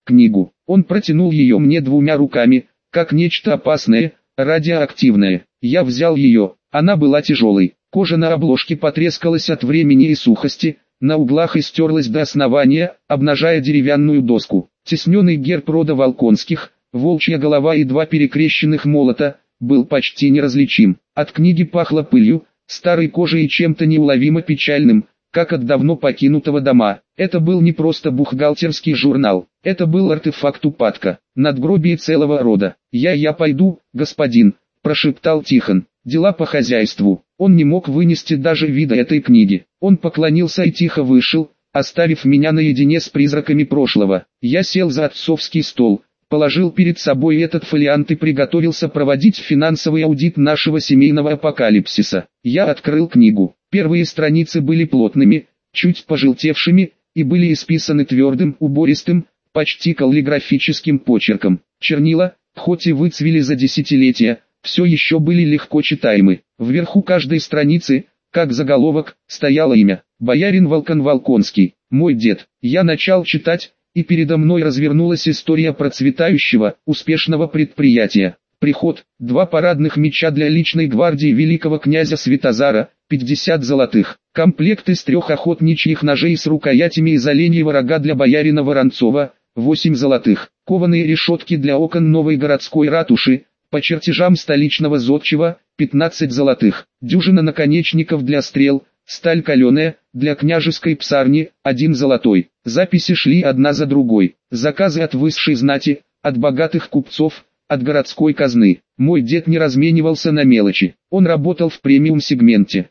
книгу. Он протянул ее мне двумя руками, как нечто опасное, радиоактивное. Я взял ее, она была тяжелой. Кожа на обложке потрескалась от времени и сухости, на углах истерлась до основания, обнажая деревянную доску. Тесненный герб рода Волконских, волчья голова и два перекрещенных молота, был почти неразличим. От книги пахло пылью, старой кожей и чем-то неуловимо печальным, как от давно покинутого дома. Это был не просто бухгалтерский журнал, это был артефакт упадка, надгробие целого рода. «Я пойду, господин», – прошептал Тихон. «Дела по хозяйству». Он не мог вынести даже вида этой книги. Он поклонился и тихо вышел, оставив меня наедине с призраками прошлого. Я сел за отцовский стол, положил перед собой этот фолиант и приготовился проводить финансовый аудит нашего семейного апокалипсиса. Я открыл книгу. Первые страницы были плотными, чуть пожелтевшими, и были исписаны твердым, убористым, почти каллиграфическим почерком. Чернила, хоть и выцвели за десятилетия, все еще были легко читаемы. Вверху каждой страницы, как заголовок, стояло имя. Боярин Волкон Волконский, мой дед. Я начал читать, и передо мной развернулась история процветающего, успешного предприятия. Приход, 2 парадных меча для личной гвардии великого князя Святозара, 50 золотых. Комплект из 3 охотничьих ножей с рукоятями из оленьего рога для боярина Воронцова, 8 золотых. Кованые решетки для окон новой городской ратуши, по чертежам столичного зодчего, 15 золотых. Дюжина наконечников для стрел, сталь каленая, для княжеской псарни, 1 золотой. Записи шли одна за другой. Заказы от высшей знати, от богатых купцов, от городской казны. Мой дед не разменивался на мелочи. Он работал в премиум-сегменте.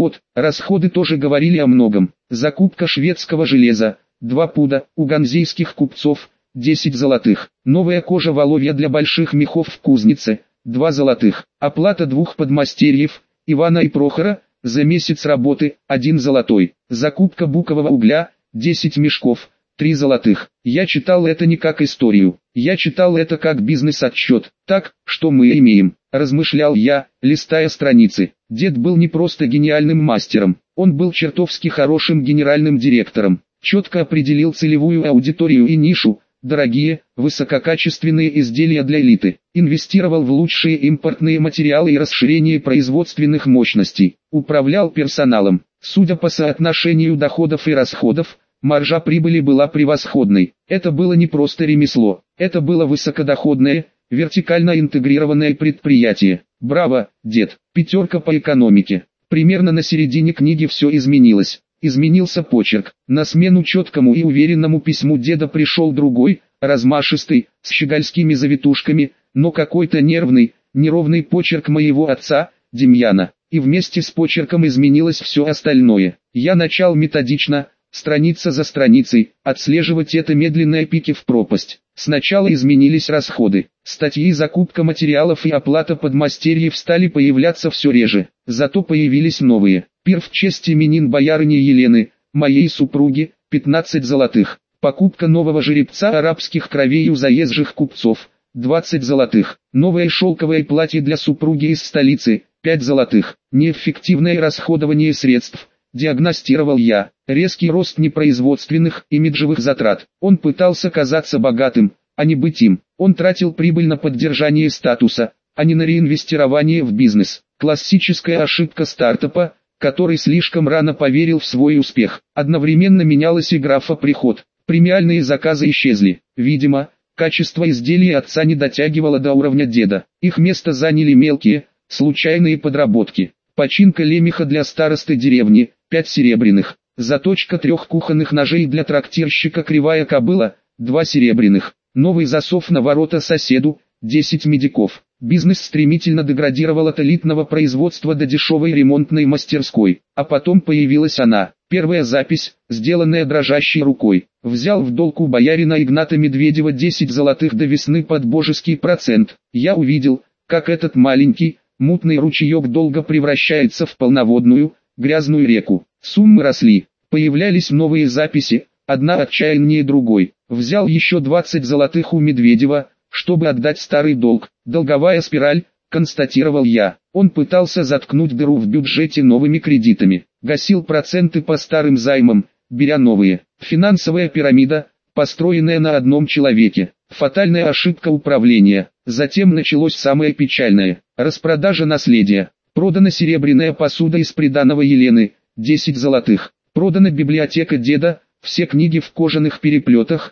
Расходы тоже говорили о многом. Закупка шведского железа, 2 пуда, у ганзейских купцов, 10 золотых. Новая кожа воловья для больших мехов в кузнице, 2 золотых. Оплата 2 подмастерьев, Ивана и Прохора, за месяц работы, 1 золотой. Закупка букового угля, 10 мешков, 3 золотых. Я читал это не как историю. Я читал это как бизнес-отчет. Так, что мы имеем, размышлял я, листая страницы. Дед был не просто гениальным мастером, он был чертовски хорошим генеральным директором. Четко определил целевую аудиторию и нишу. Дорогие, высококачественные изделия для элиты. Инвестировал в лучшие импортные материалы и расширение производственных мощностей. Управлял персоналом. Судя по соотношению доходов и расходов, маржа прибыли была превосходной. Это было не просто ремесло. Это было высокодоходное, вертикально интегрированное предприятие. Браво, дед. 5 по экономике. Примерно на середине книги все изменилось. Изменился почерк. На смену четкому и уверенному письму деда пришел другой, размашистый, с щегольскими завитушками, но какой-то нервный, неровный почерк моего отца, Демьяна. И вместе с почерком изменилось все остальное. Я начал методично, страница за страницей, отслеживать это медленное пики в пропасть. Сначала изменились расходы. Статьи закупка материалов и оплата подмастерьев стали появляться все реже. Зато появились новые. Пир в честь именин боярыни Елены, моей супруги, 15 золотых. Покупка нового жеребца арабских кровей у заезжих купцов, 20 золотых. Новое шелковое платье для супруги из столицы, 5 золотых. Неэффективное расходование средств, диагностировал я. Резкий рост непроизводственных, имиджевых затрат. Он пытался казаться богатым, а не быть им. Он тратил прибыль на поддержание статуса, а не на реинвестирование в бизнес. Классическая ошибка стартапа, который слишком рано поверил в свой успех. Одновременно менялась и графа «Приход». Премиальные заказы исчезли. Видимо, качество изделий отца не дотягивало до уровня деда. Их место заняли мелкие, случайные подработки. Починка лемеха для старосты деревни, 5 серебряных. Заточка 3 кухонных ножей для трактирщика «Кривая кобыла», 2 серебряных. Новый засов на ворота соседу, 10 медиков. Бизнес стремительно деградировал от элитного производства до дешевой ремонтной мастерской. А потом появилась она. Первая запись, сделанная дрожащей рукой. Взял в долг у боярина Игната Медведева 10 золотых до весны под божеский процент. Я увидел, как этот маленький, мутный ручеек долго превращается в полноводную, грязную реку. Суммы росли. Появлялись новые записи, одна отчаяннее другой. Взял еще 20 золотых у Медведева, чтобы отдать старый долг. Долговая спираль, констатировал я. Он пытался заткнуть дыру в бюджете новыми кредитами. Гасил проценты по старым займам, беря новые. Финансовая пирамида, построенная на одном человеке. Фатальная ошибка управления. Затем началось самое печальное. Распродажа наследия. Продана серебряная посуда из приданого Елены, 10 золотых. Продана библиотека деда, все книги в кожаных переплетах,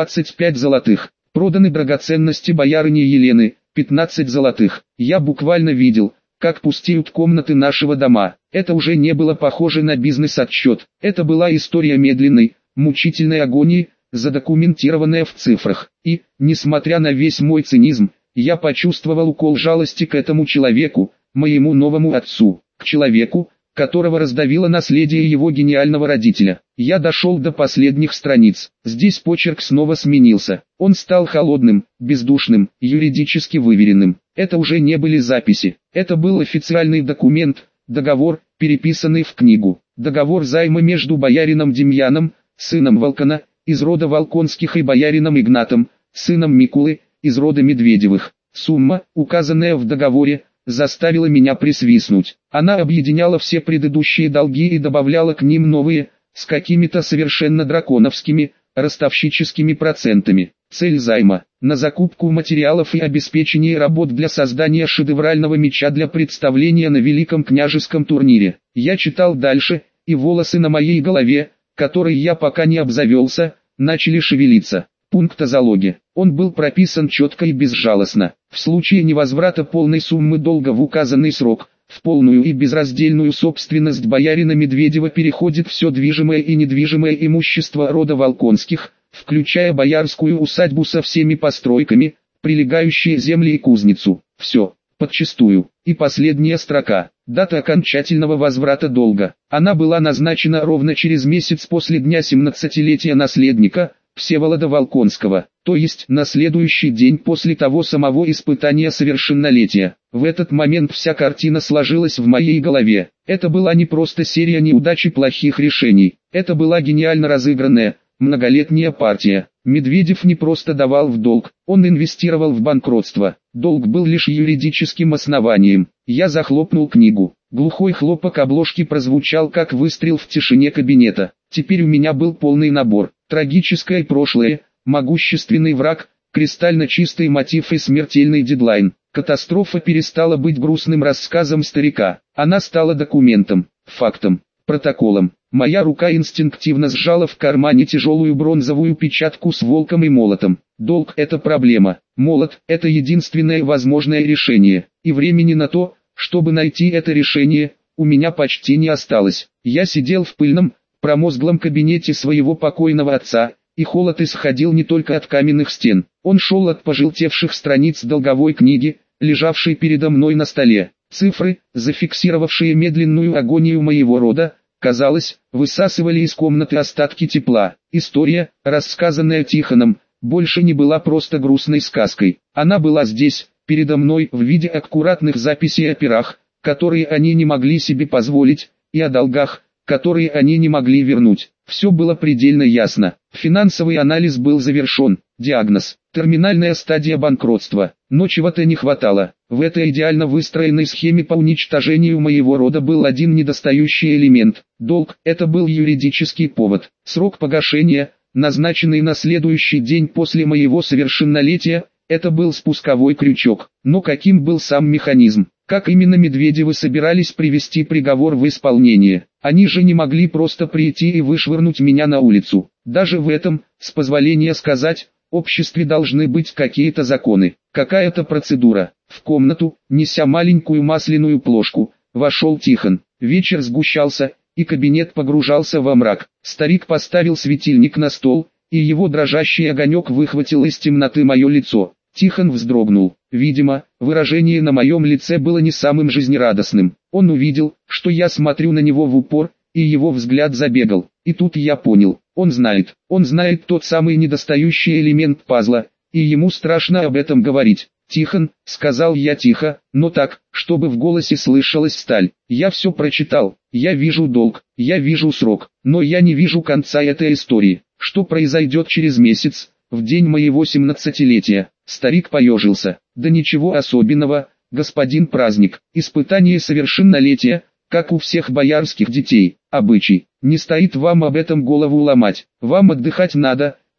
25 золотых. Проданы драгоценности боярыни Елены, 15 золотых. Я буквально видел, как пустеют комнаты нашего дома. Это уже не было похоже на бизнес-отчет. Это была история медленной, мучительной агонии, задокументированная в цифрах. И, несмотря на весь мой цинизм, я почувствовал укол жалости к этому человеку, моему новому отцу, к человеку, которого раздавило наследие его гениального родителя. Я дошел до последних страниц. Здесь почерк снова сменился. Он стал холодным, бездушным, юридически выверенным. Это уже не были записи. Это был официальный документ, договор, переписанный в книгу. Договор займа между боярином Демьяном, сыном Волкона, из рода Волконских, и боярином Игнатом, сыном Микулы, из рода Медведевых. Сумма, указанная в договоре, заставила меня присвистнуть. Она объединяла все предыдущие долги и добавляла к ним новые, с какими-то совершенно драконовскими, ростовщическими процентами. Цель займа – на закупку материалов и обеспечение работ для создания шедеврального меча для представления на Великом княжеском турнире. Я читал дальше, и волосы на моей голове, которой я пока не обзавелся, начали шевелиться. Пункт о залоге. Он был прописан четко и безжалостно. В случае невозврата полной суммы долга в указанный срок, в полную и безраздельную собственность боярина Медведева переходит все движимое и недвижимое имущество рода Волконских, включая боярскую усадьбу со всеми постройками, прилегающие земли и кузницу. Все, подчистую. И последняя строка. Дата окончательного возврата долга. Она была назначена ровно через месяц после дня 17-летия наследника, Всеволода Волконского, то есть на следующий день после того самого испытания совершеннолетия. В этот момент вся картина сложилась в моей голове. Это была не просто серия неудач и плохих решений. Это была гениально разыгранная, многолетняя партия. Медведев не просто давал в долг, он инвестировал в банкротство. Долг был лишь юридическим основанием. Я захлопнул книгу. Глухой хлопок обложки прозвучал как выстрел в тишине кабинета. Теперь у меня был полный набор. Трагическое прошлое, могущественный враг, кристально чистый мотив и смертельный дедлайн. Катастрофа перестала быть грустным рассказом старика. Она стала документом, фактом, протоколом. Моя рука инстинктивно сжала в кармане тяжелую бронзовую печатку с волком и молотом. Долг – это проблема. Молот – это единственное возможное решение. И времени на то, чтобы найти это решение, у меня почти не осталось. Я сидел в пыльном, промозглом кабинете своего покойного отца, и холод исходил не только от каменных стен. Он шел от пожелтевших страниц долговой книги, лежавшей передо мной на столе. Цифры, зафиксировавшие медленную агонию моего рода, казалось, высасывали из комнаты остатки тепла. История, рассказанная Тихоном, больше не была просто грустной сказкой. Она была здесь, передо мной, в виде аккуратных записей о пирах, которые они не могли себе позволить, и о долгах, которые они не могли вернуть. Все было предельно ясно. Финансовый анализ был завершен. Диагноз – терминальная стадия банкротства. Но чего-то не хватало. В этой идеально выстроенной схеме по уничтожению моего рода был один недостающий элемент. Долг – это был юридический повод. Срок погашения, назначенный на следующий день после моего совершеннолетия, это был спусковой крючок. Но каким был сам механизм? Как именно Медведевы собирались привести приговор в исполнение? Они же не могли просто прийти и вышвырнуть меня на улицу. Даже в этом, с позволения сказать, обществе должны быть какие-то законы, какая-то процедура. В комнату, неся маленькую масляную плошку, вошел Тихон. Вечер сгущался, и кабинет погружался во мрак. Старик поставил светильник на стол, и его дрожащий огонек выхватил из темноты мое лицо. Тихон вздрогнул. Видимо, выражение на моем лице было не самым жизнерадостным. Он увидел, что я смотрю на него в упор, и его взгляд забегал. И тут я понял, он знает тот самый недостающий элемент пазла, и ему страшно об этом говорить. «Тихон», — сказал я тихо, но так, чтобы в голосе слышалась сталь. «Я все прочитал, я вижу долг, я вижу срок, но я не вижу конца этой истории. Что произойдет через месяц, в день моего 17-летия?» Старик поежился. «Да ничего особенного, господин Праздник. Испытание совершеннолетия, как у всех боярских детей, обычай. Не стоит вам об этом голову ломать. Вам отдыхать надо,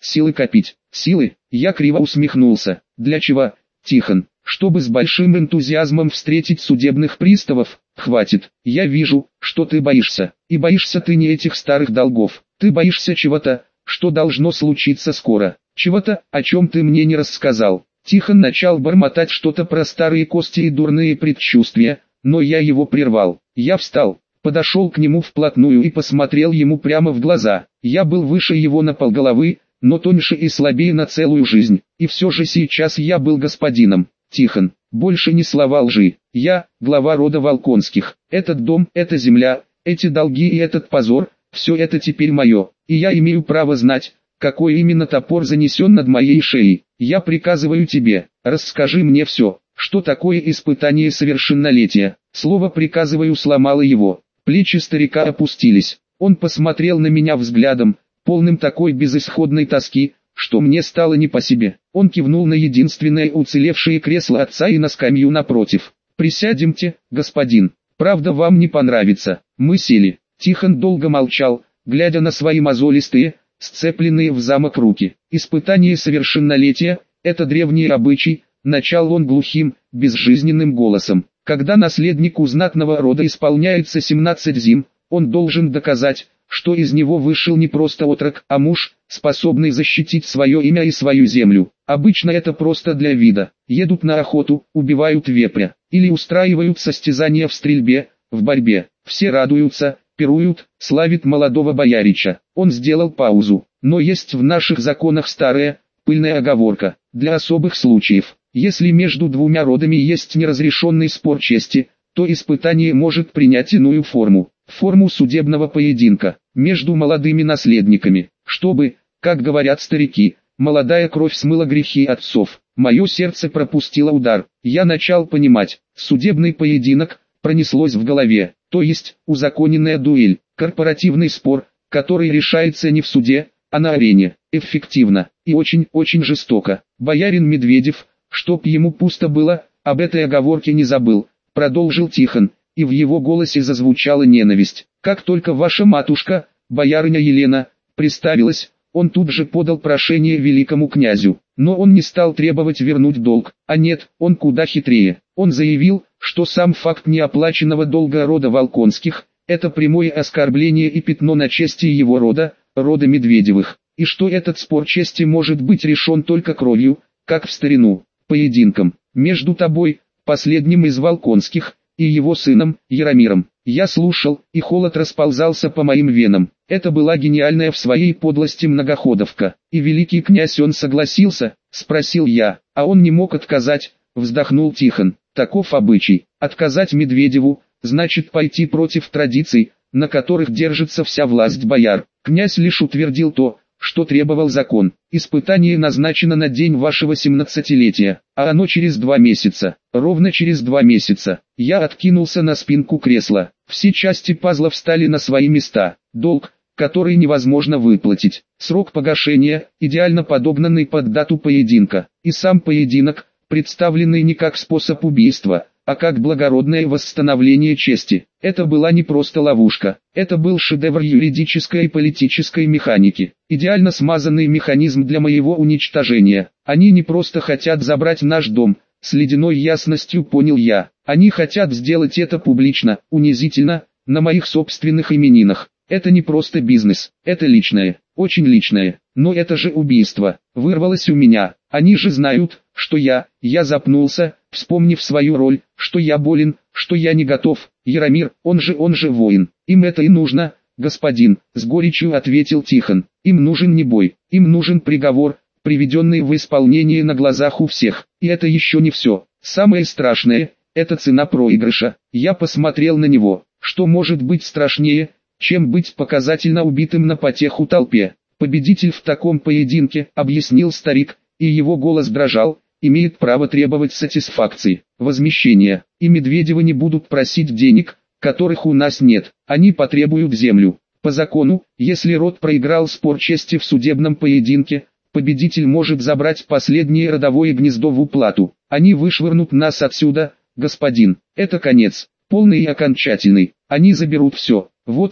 силы копить. Силы? Я криво усмехнулся. Для чего, Тихон? Чтобы с большим энтузиазмом встретить судебных приставов? Хватит. Я вижу, что ты боишься. И боишься ты не этих старых долгов. Ты боишься чего-то, что должно случиться скоро. Чего-то, о чем ты мне не рассказал. Тихон начал бормотать что-то про старые кости и дурные предчувствия, но я его прервал. Я встал, подошел к нему вплотную и посмотрел ему прямо в глаза. Я был выше его на полголовы, но тоньше и слабее на целую жизнь. И все же сейчас я был господином. Тихон, больше ни слова лжи. Я, глава рода Волконских. Этот дом, эта земля, эти долги и этот позор, все это теперь мое. И я имею право знать, какой именно топор занесен над моей шеей. Я приказываю тебе, расскажи мне все, что такое испытание совершеннолетия. Слово «приказываю» сломало его. Плечи старика опустились. Он посмотрел на меня взглядом, полным такой безысходной тоски, что мне стало не по себе. Он кивнул на единственное уцелевшее кресло отца и на скамью напротив. «Присядемте, господин. Правда, вам не понравится». Мы сели. Тихон долго молчал, глядя на свои мозолистые, сцепленные в замок руки. «Испытание совершеннолетия – это древний обычай», – начал он глухим, безжизненным голосом. «Когда наследнику знатного рода исполняется 17 зим, он должен доказать, что из него вышел не просто отрок, а муж, способный защитить свое имя и свою землю. Обычно это просто для вида. Едут на охоту, убивают вепря, или устраивают состязания в стрельбе, в борьбе. Все радуются, пируют, славят молодого боярича». Он сделал паузу. «Но есть в наших законах старая, пыльная оговорка. Для особых случаев, если между двумя родами есть неразрешенный спор чести, то испытание может принять иную форму. Форму судебного поединка, между молодыми наследниками, чтобы, как говорят старики, молодая кровь смыла грехи отцов. Мое сердце пропустило удар. Я начал понимать, судебный поединок, пронеслось в голове, то есть, узаконенная дуэль, корпоративный спор, который решается не в суде, а на арене, эффективно и очень жестоко. Боярин Медведев, чтоб ему пусто было, об этой оговорке не забыл, продолжил Тихон. И в его голосе зазвучала ненависть. «Как только ваша матушка, боярыня Елена, представилась, он тут же подал прошение великому князю. Но он не стал требовать вернуть долг, а нет, он куда хитрее. Он заявил, что сам факт неоплаченного долга рода Волконских – это прямое оскорбление и пятно на чести его рода, рода Медведевых, и что этот спор чести может быть решен только кровью, как в старину, поединком, между тобой, последним из Волконских, и его сыном, Яромиром». Я слушал, и холод расползался по моим венам. Это была гениальная в своей подлости многоходовка. «И великий князь он согласился?» – спросил я. «А он не мог отказать», – вздохнул Тихон. «Таков обычай. Отказать Медведеву, значит пойти против традиций, на которых держится вся власть бояр. Князь лишь утвердил то, что требовал закон. Испытание назначено на день вашего 17-летия, а оно через 2 месяца. Ровно через 2 месяца. Я откинулся на спинку кресла. Все части пазла встали на свои места. Долг, который невозможно выплатить. Срок погашения, идеально подогнанный под дату поединка. И сам поединок, представленный не как способ убийства, а как благородное восстановление чести. Это была не просто ловушка, это был шедевр юридической и политической механики, идеально смазанный механизм для моего уничтожения. Они не просто хотят забрать наш дом, с ледяной ясностью понял я. Они хотят сделать это публично, унизительно, на моих собственных именинах. Это не просто бизнес, это личное, очень личное. Но это же убийство, вырвалось у меня. Они же знают, что я запнулся, вспомнив свою роль, что я болен, что я не готов. Яромир, он же воин. Им это и нужно, господин, с горечью ответил Тихон. Им нужен не бой, им нужен приговор, приведенный в исполнение на глазах у всех. И это еще не все. Самое страшное – это цена проигрыша. Я посмотрел на него. Что может быть страшнее, чем быть показательно убитым на потеху толпе? Победитель в таком поединке, объяснил старик, и его голос дрожал, имеет право требовать сатисфакции, возмещения, и Медведевы не будут просить денег, которых у нас нет, они потребуют землю. По закону, если род проиграл спор чести в судебном поединке, победитель может забрать последнее родовое гнездо в уплату. Они вышвырнут нас отсюда, господин, это конец, полный и окончательный, они заберут все. Вот оно,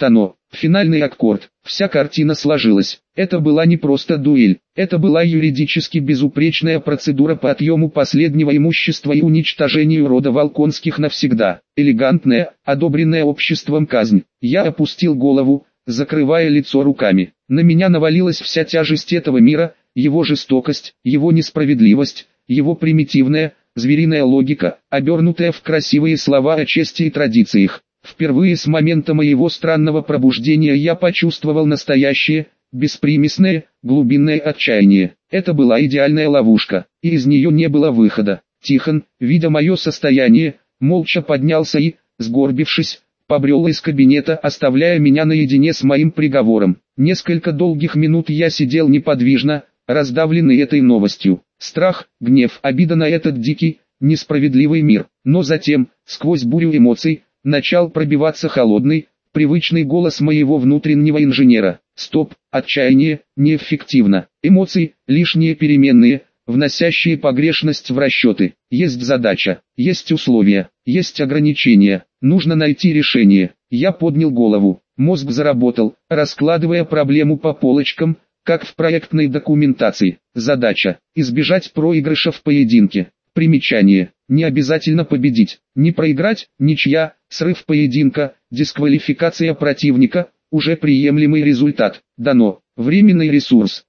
Финальный аккорд. Вся картина сложилась. Это была не просто дуэль. Это была юридически безупречная процедура по отъему последнего имущества и уничтожению рода Волконских навсегда. Элегантная, одобренная обществом казнь. Я опустил голову, закрывая лицо руками. На меня навалилась вся тяжесть этого мира, его жестокость, его несправедливость, его примитивная, звериная логика, обернутая в красивые слова о чести и традициях. Впервые с момента моего странного пробуждения я почувствовал настоящее, беспримесное, глубинное отчаяние. Это была идеальная ловушка, и из нее не было выхода. Тихон, видя мое состояние, молча поднялся и, сгорбившись, побрел из кабинета, оставляя меня наедине с моим приговором. Несколько долгих минут я сидел неподвижно, раздавленный этой новостью. Страх, гнев, обида на этот дикий, несправедливый мир. Но затем, сквозь бурю эмоций, начал пробиваться холодный, привычный голос моего внутреннего инженера. Стоп, отчаяние, неэффективно. Эмоции, лишние переменные, вносящие погрешность в расчеты. Есть задача, есть условия, есть ограничения. Нужно найти решение. Я поднял голову. Мозг заработал, раскладывая проблему по полочкам, как в проектной документации. Задача – избежать проигрыша в поединке. Примечание. Не обязательно победить, не проиграть, ничья, срыв поединка, дисквалификация противника, уже приемлемый результат. Дано. Временный ресурс,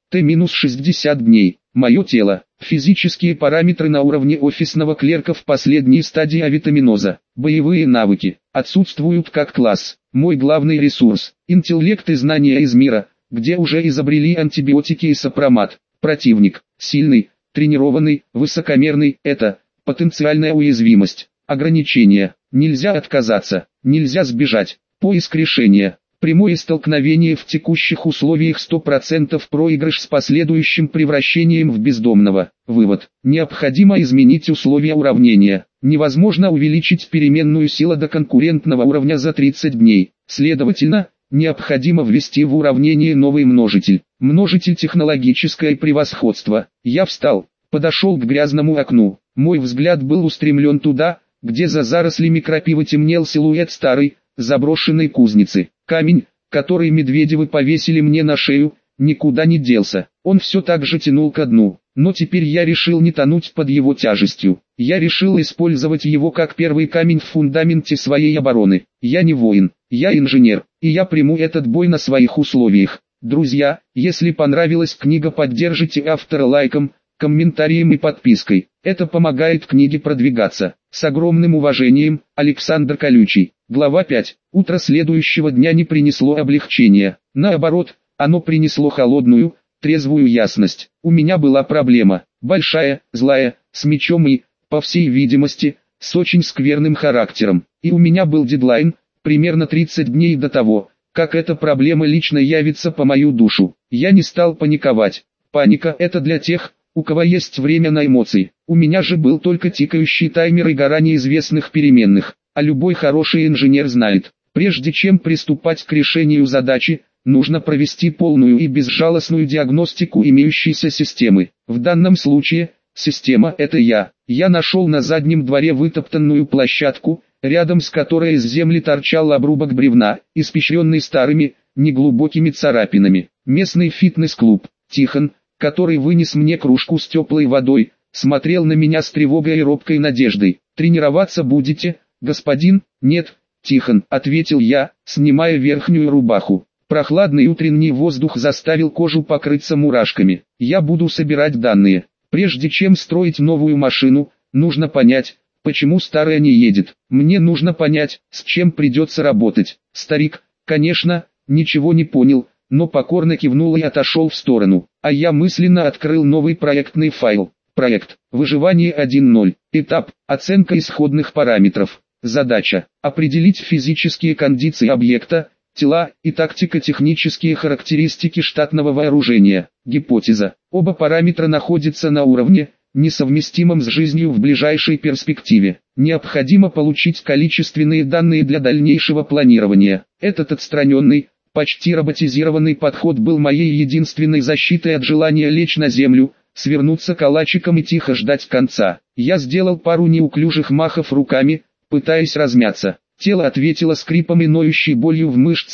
Т-60 дней. Мое тело. Физические параметры на уровне офисного клерка в последней стадии авитаминоза. Боевые навыки. Отсутствуют как класс. Мой главный ресурс. Интеллект и знания из мира, где уже изобрели антибиотики и сопромат. Противник. Сильный, тренированный, высокомерный. Это потенциальная уязвимость. Ограничения. Нельзя отказаться. Нельзя сбежать. Поиск решения. Прямое столкновение в текущих условиях 100% проигрыш с последующим превращением в бездомного. Вывод. Необходимо изменить условия уравнения. Невозможно увеличить переменную силу до конкурентного уровня за 30 дней. Следовательно, необходимо ввести в уравнение новый множитель. Множитель технологическое превосходство. Я встал, подошел к грязному окну. Мой взгляд был устремлен туда, где за зарослями крапивы темнел силуэт старой, заброшенной кузницы. Камень, который Медведевы повесили мне на шею, никуда не делся. Он все так же тянул ко дну. Но теперь я решил не тонуть под его тяжестью. Я решил использовать его как первый камень в фундаменте своей обороны. Я не воин, я инженер, и я приму этот бой на своих условиях. Друзья, если понравилась книга, поддержите автора лайком, комментарием и подпиской. Это помогает книге продвигаться. С огромным уважением, Александр Колючий. Глава 5. Утро следующего дня не принесло облегчения. Наоборот, оно принесло холодную, трезвую ясность. У меня была проблема. Большая, злая, с мечом и, по всей видимости, с очень скверным характером. И у меня был дедлайн, примерно 30 дней до того, как эта проблема лично явится по мою душу. Я не стал паниковать. Паника – это для тех, у кого есть время на эмоции. У меня же был только тикающий таймер и гора неизвестных переменных. А любой хороший инженер знает, прежде чем приступать к решению задачи, нужно провести полную и безжалостную диагностику имеющейся системы. В данном случае, система – это я. Я нашел на заднем дворе вытоптанную площадку, рядом с которой из земли торчал обрубок бревна, испещренный старыми, неглубокими царапинами. Местный фитнес-клуб. Тихон, который вынес мне кружку с теплой водой, смотрел на меня с тревогой и робкой надеждой. «Тренироваться будете, господин?» «Нет, Тихон», — ответил я, снимая верхнюю рубаху. Прохладный утренний воздух заставил кожу покрыться мурашками. «Я буду собирать данные. Прежде чем строить новую машину, нужно понять, почему старая не едет. Мне нужно понять, с чем придется работать». Старик, конечно, ничего не понял, но покорно кивнул и отошел в сторону. А я мысленно открыл новый проектный файл. Проект. Выживание 1.0. Этап. Оценка исходных параметров. Задача. Определить физические кондиции объекта, тела и тактико-технические характеристики штатного вооружения. Гипотеза. Оба параметра находятся на уровне, несовместимом с жизнью в ближайшей перспективе. Необходимо получить количественные данные для дальнейшего планирования. Этот отстраненный, почти роботизированный подход был моей единственной защитой от желания лечь на землю, свернуться калачиком и тихо ждать конца. Я сделал пару неуклюжих махов руками, пытаясь размяться. Тело ответило скрипом и ноющей болью в мышцах,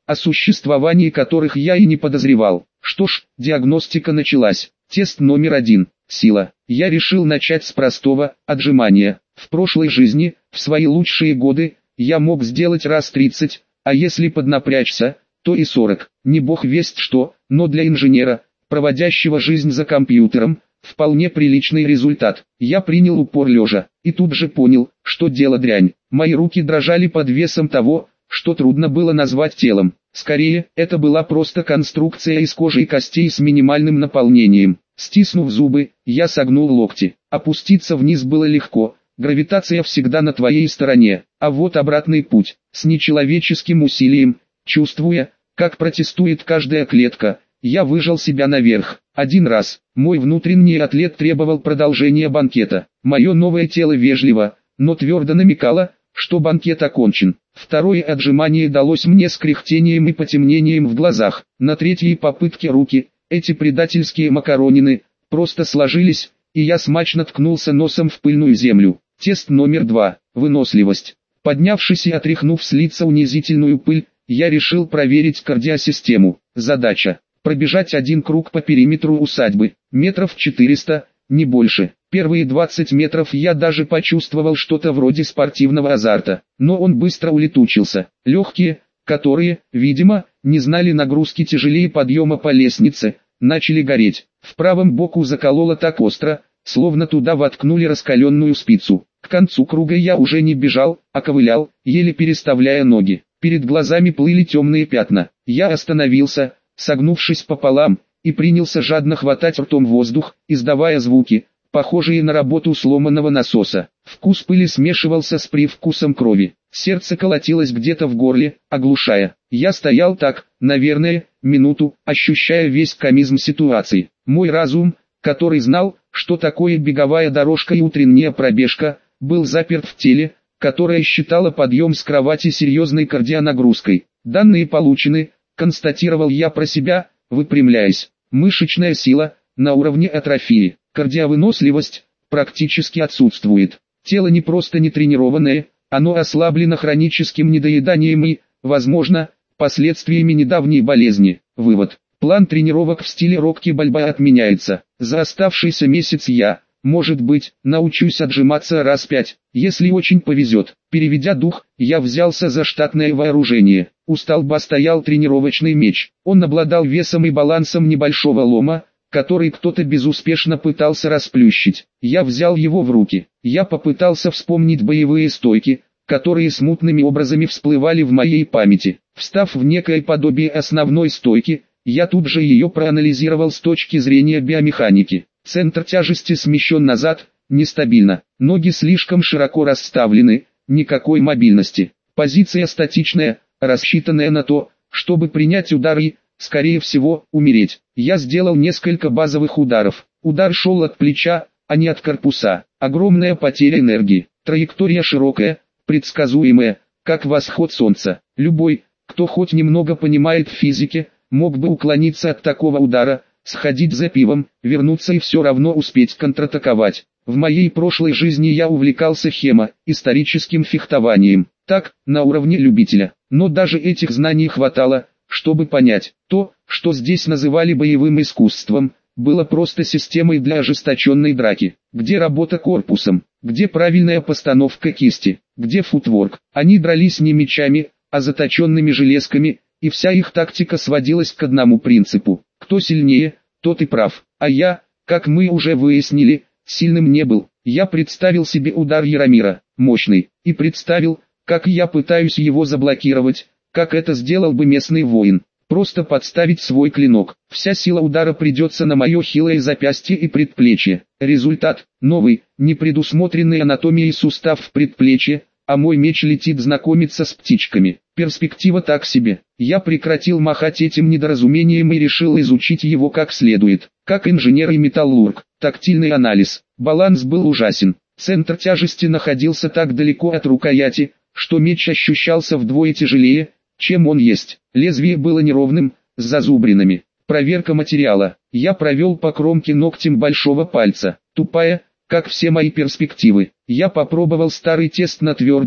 о существовании которых я и не подозревал. Что ж, диагностика началась. Тест номер 1. Сила. Я решил начать с простого отжимания. В прошлой жизни, в свои лучшие годы, я мог сделать раз 30, а если поднапрячься, то и 40. Не бог весть что, но для инженера, проводящего жизнь за компьютером, вполне приличный результат. Я принял упор лежа, и тут же понял, что дело дрянь. Мои руки дрожали под весом того, что трудно было назвать телом. Скорее, это была просто конструкция из кожи и костей с минимальным наполнением. Стиснув зубы, я согнул локти. Опуститься вниз было легко, гравитация всегда на твоей стороне. А вот обратный путь, с нечеловеческим усилием, чувствуя, как протестует каждая клетка, я выжал себя наверх. Один раз, мой внутренний атлет требовал продолжения банкета. Мое новое тело вежливо, но твердо намекало, что банкет окончен. Второе отжимание далось мне с кряхтением и потемнением в глазах. На третьей попытке руки, эти предательские макаронины, просто сложились, и я смачно ткнулся носом в пыльную землю. Тест номер 2. Выносливость. Поднявшись и отряхнув с лица унизительную пыль, я решил проверить кардиосистему. Задача: пробежать один круг по периметру усадьбы, метров 400, не больше. Первые 20 метров я даже почувствовал что-то вроде спортивного азарта, но он быстро улетучился. Легкие, которые, видимо, не знали нагрузки тяжелее подъема по лестнице, начали гореть. В правом боку закололо так остро, словно туда воткнули раскаленную спицу. К концу круга я уже не бежал, а ковылял, еле переставляя ноги. Перед глазами плыли темные пятна. Я остановился, согнувшись пополам, и принялся жадно хватать ртом воздух, издавая звуки, похожие на работу сломанного насоса. Вкус пыли смешивался с привкусом крови. Сердце колотилось где-то в горле, оглушая. Я стоял так, наверное, минуту, ощущая весь комизм ситуации. Мой разум, который знал, что такое беговая дорожка и утренняя пробежка, был заперт в теле, которое считало подъем с кровати серьезной кардионагрузкой. Данные получены, констатировал я про себя, выпрямляясь. Мышечная сила на уровне атрофии. Кардиовыносливость практически отсутствует. Тело не просто не тренированное, оно ослаблено хроническим недоеданием и, возможно, последствиями недавней болезни. Вывод: план тренировок в стиле Рокки Бальбоа отменяется. За оставшийся месяц я, может быть, научусь отжиматься раз 5, если очень повезет. Переведя дух, я взялся за штатное вооружение. У столба стоял тренировочный меч. Он обладал весом и балансом небольшого лома, который кто-то безуспешно пытался расплющить. Я взял его в руки. Я попытался вспомнить боевые стойки, которые смутными образами всплывали в моей памяти. Встав в некое подобие основной стойки, я тут же ее проанализировал с точки зрения биомеханики. Центр тяжести смещен назад, нестабильно. Ноги слишком широко расставлены, никакой мобильности. Позиция статичная, рассчитанная на то, чтобы принять удар и, скорее всего, умереть. Я сделал несколько базовых ударов. Удар шел от плеча, а не от корпуса. Огромная потеря энергии. Траектория широкая, предсказуемая, как восход солнца. Любой, кто хоть немного понимает в физике, мог бы уклониться от такого удара, сходить за пивом, вернуться и все равно успеть контратаковать. В моей прошлой жизни я увлекался историческим фехтованием. Так, на уровне любителя. Но даже этих знаний хватало, чтобы понять, то, что здесь называли боевым искусством, было просто системой для ожесточенной драки. Где работа корпусом, где правильная постановка кисти, где футворк. Они дрались не мечами, а заточенными железками, и вся их тактика сводилась к одному принципу: кто сильнее, тот и прав. А я, как мы уже выяснили, сильным не был. Я представил себе удар Яромира, мощный, и представил, как я пытаюсь его заблокировать, как это сделал бы местный воин. Просто подставить свой клинок. Вся сила удара придется на мое хилое запястье и предплечье. Результат: новый, непредусмотренный анатомией сустав в предплечье, а мой меч летит знакомиться с птичками. Перспектива так себе. Я прекратил махать этим недоразумением и решил изучить его как следует. Как инженер и металлург. Тактильный анализ. Баланс был ужасен. Центр тяжести находился так далеко от рукояти, что меч ощущался вдвое тяжелее, чем он есть. Лезвие было неровным, с зазубринами. Проверка материала. Я провел по кромке ногтем большого пальца. Тупая, как все мои перспективы. Я попробовал старый тест на твердость,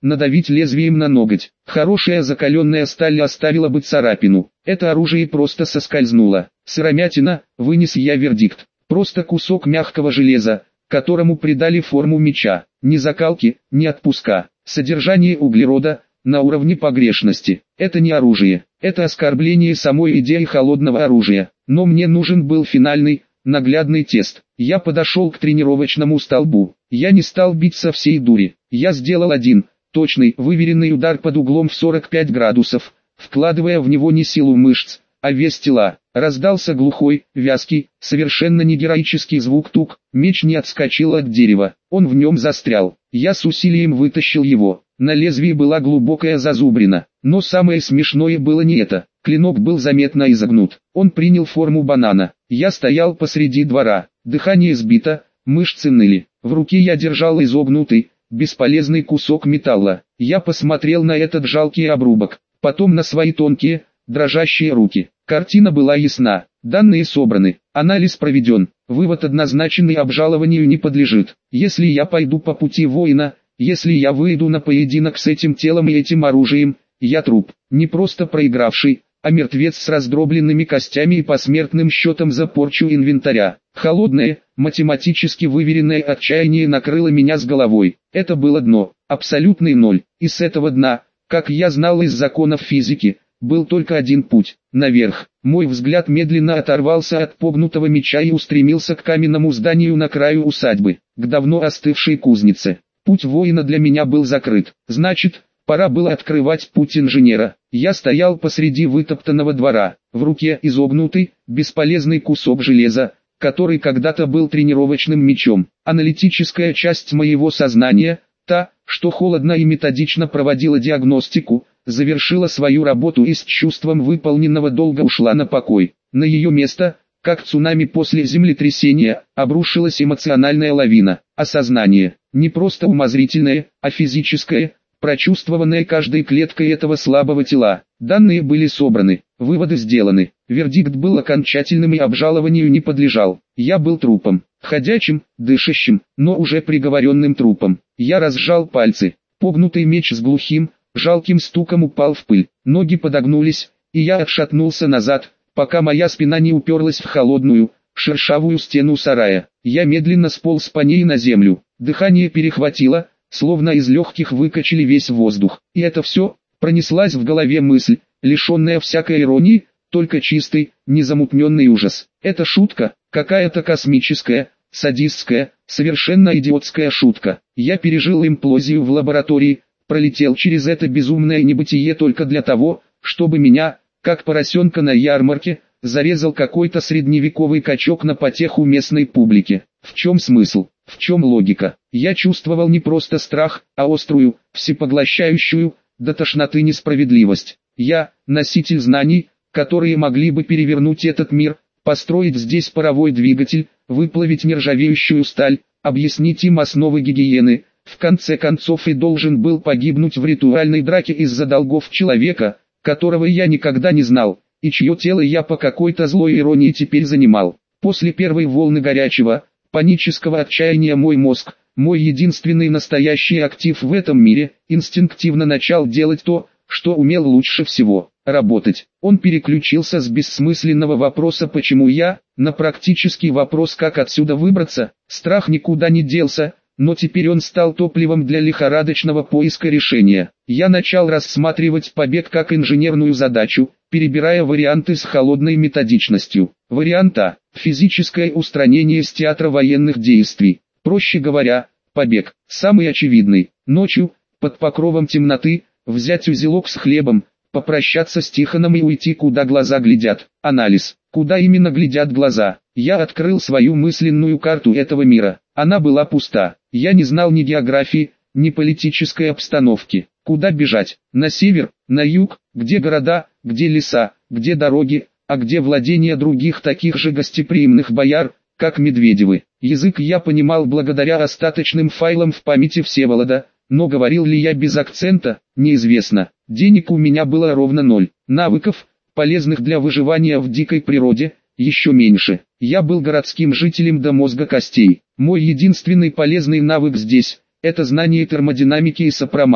надавить лезвием на ноготь. Хорошая закаленная сталь оставила бы царапину. Это оружие просто соскользнуло. Сыромятина, вынес я вердикт. Просто кусок мягкого железа, которому придали форму меча. Ни закалки, ни отпуска. Содержание углерода на уровне погрешности. Это не оружие. Это оскорбление самой идеи холодного оружия. Но мне нужен был финальный, наглядный тест. Я подошел к тренировочному столбу. Я не стал бить со всей дури. Я сделал один, точный, выверенный удар под углом в 45 градусов, вкладывая в него не силу мышц, а вес тела. Раздался глухой, вязкий, совершенно не героический звук тук. Меч не отскочил от дерева. Он в нем застрял. Я с усилием вытащил его. На лезвии была глубокая зазубрина. Но самое смешное было не это. Клинок был заметно изогнут. Он принял форму банана. Я стоял посреди двора. Дыхание сбито, мышцы ныли. В руке я держал изогнутый, бесполезный кусок металла. Я посмотрел на этот жалкий обрубок. Потом на свои тонкие, дрожащие руки. Картина была ясна. Данные собраны. Анализ проведен. Вывод однозначен и обжалованию не подлежит. Если я пойду по пути воина, если я выйду на поединок с этим телом и этим оружием, я труп. Не просто проигравший, а мертвец с раздробленными костями и посмертным счетом за порчу инвентаря. Холодное, математически выверенное отчаяние накрыло меня с головой. Это было дно, абсолютный ноль. И с этого дна, как я знал из законов физики, был только один путь – наверх. Мой взгляд медленно оторвался от погнутого меча и устремился к каменному зданию на краю усадьбы, к давно остывшей кузнице. Путь воина для меня был закрыт. Значит, пора было открывать путь инженера. Я стоял посреди вытоптанного двора, в руке изогнутый, бесполезный кусок железа, который когда-то был тренировочным мечом. Аналитическая часть моего сознания, та, что холодно и методично проводила диагностику, завершила свою работу и с чувством выполненного долга ушла на покой. На ее место, как цунами после землетрясения, обрушилась эмоциональная лавина. Осознание, не просто умозрительное, а физическое, прочувствованное каждой клеткой этого слабого тела. Данные были собраны, выводы сделаны. Вердикт был окончательным и обжалованию не подлежал. Я был трупом, ходячим, дышащим, но уже приговоренным трупом. Я разжал пальцы. Погнутый меч с глухим, жалким стуком упал в пыль. Ноги подогнулись, и я отшатнулся назад, пока моя спина не уперлась в холодную, шершавую стену сарая. Я медленно сполз по ней на землю. Дыхание перехватило, словно из легких выкачали весь воздух. И это все, пронеслась в голове мысль, лишенная всякой иронии, только чистый, незамутненный ужас. Это шутка, какая-то космическая, садистская, совершенно идиотская шутка. Я пережил имплозию в лаборатории, пролетел через это безумное небытие только для того, чтобы меня, как поросенка на ярмарке, зарезал какой-то средневековый качок на потеху местной публике. В чем смысл? В чем логика? Я чувствовал не просто страх, а острую, всепоглощающую, до тошноты несправедливость. Я, носитель знаний, которые могли бы перевернуть этот мир, построить здесь паровой двигатель, выплавить нержавеющую сталь, объяснить им основы гигиены, в конце концов и должен был погибнуть в ритуальной драке из-за долгов человека, которого я никогда не знал, и чье тело я по какой-то злой иронии теперь занимал. После первой волны горячего, панического отчаяния мой мозг, мой единственный настоящий актив в этом мире, инстинктивно начал делать то, что умел лучше всего – работать. Он переключился с бессмысленного вопроса «почему я?», на практический вопрос «как отсюда выбраться?». Страх никуда не делся, но теперь он стал топливом для лихорадочного поиска решения. Я начал рассматривать побег как инженерную задачу, перебирая варианты с холодной методичностью. Вариант А – физическое устранение с театра военных действий. Проще говоря, побег, самый очевидный. Ночью, под покровом темноты, взять узелок с хлебом, попрощаться с Тихоном и уйти куда глаза глядят. Анализ. Куда именно глядят глаза? Я открыл свою мысленную карту этого мира. Она была пуста. Я не знал ни географии, ни политической обстановки. Куда бежать? На север, на юг, где города, где леса, где дороги, а где владения других таких же гостеприимных бояр, как Медведевы. Язык я понимал благодаря остаточным файлам в памяти Всеволода, но говорил ли я без акцента, неизвестно. Денег у меня было ровно 0. Навыков, полезных для выживания в дикой природе, еще меньше. Я был городским жителем до мозга костей. Мой единственный полезный навык здесь – это знание термодинамики и сопромата.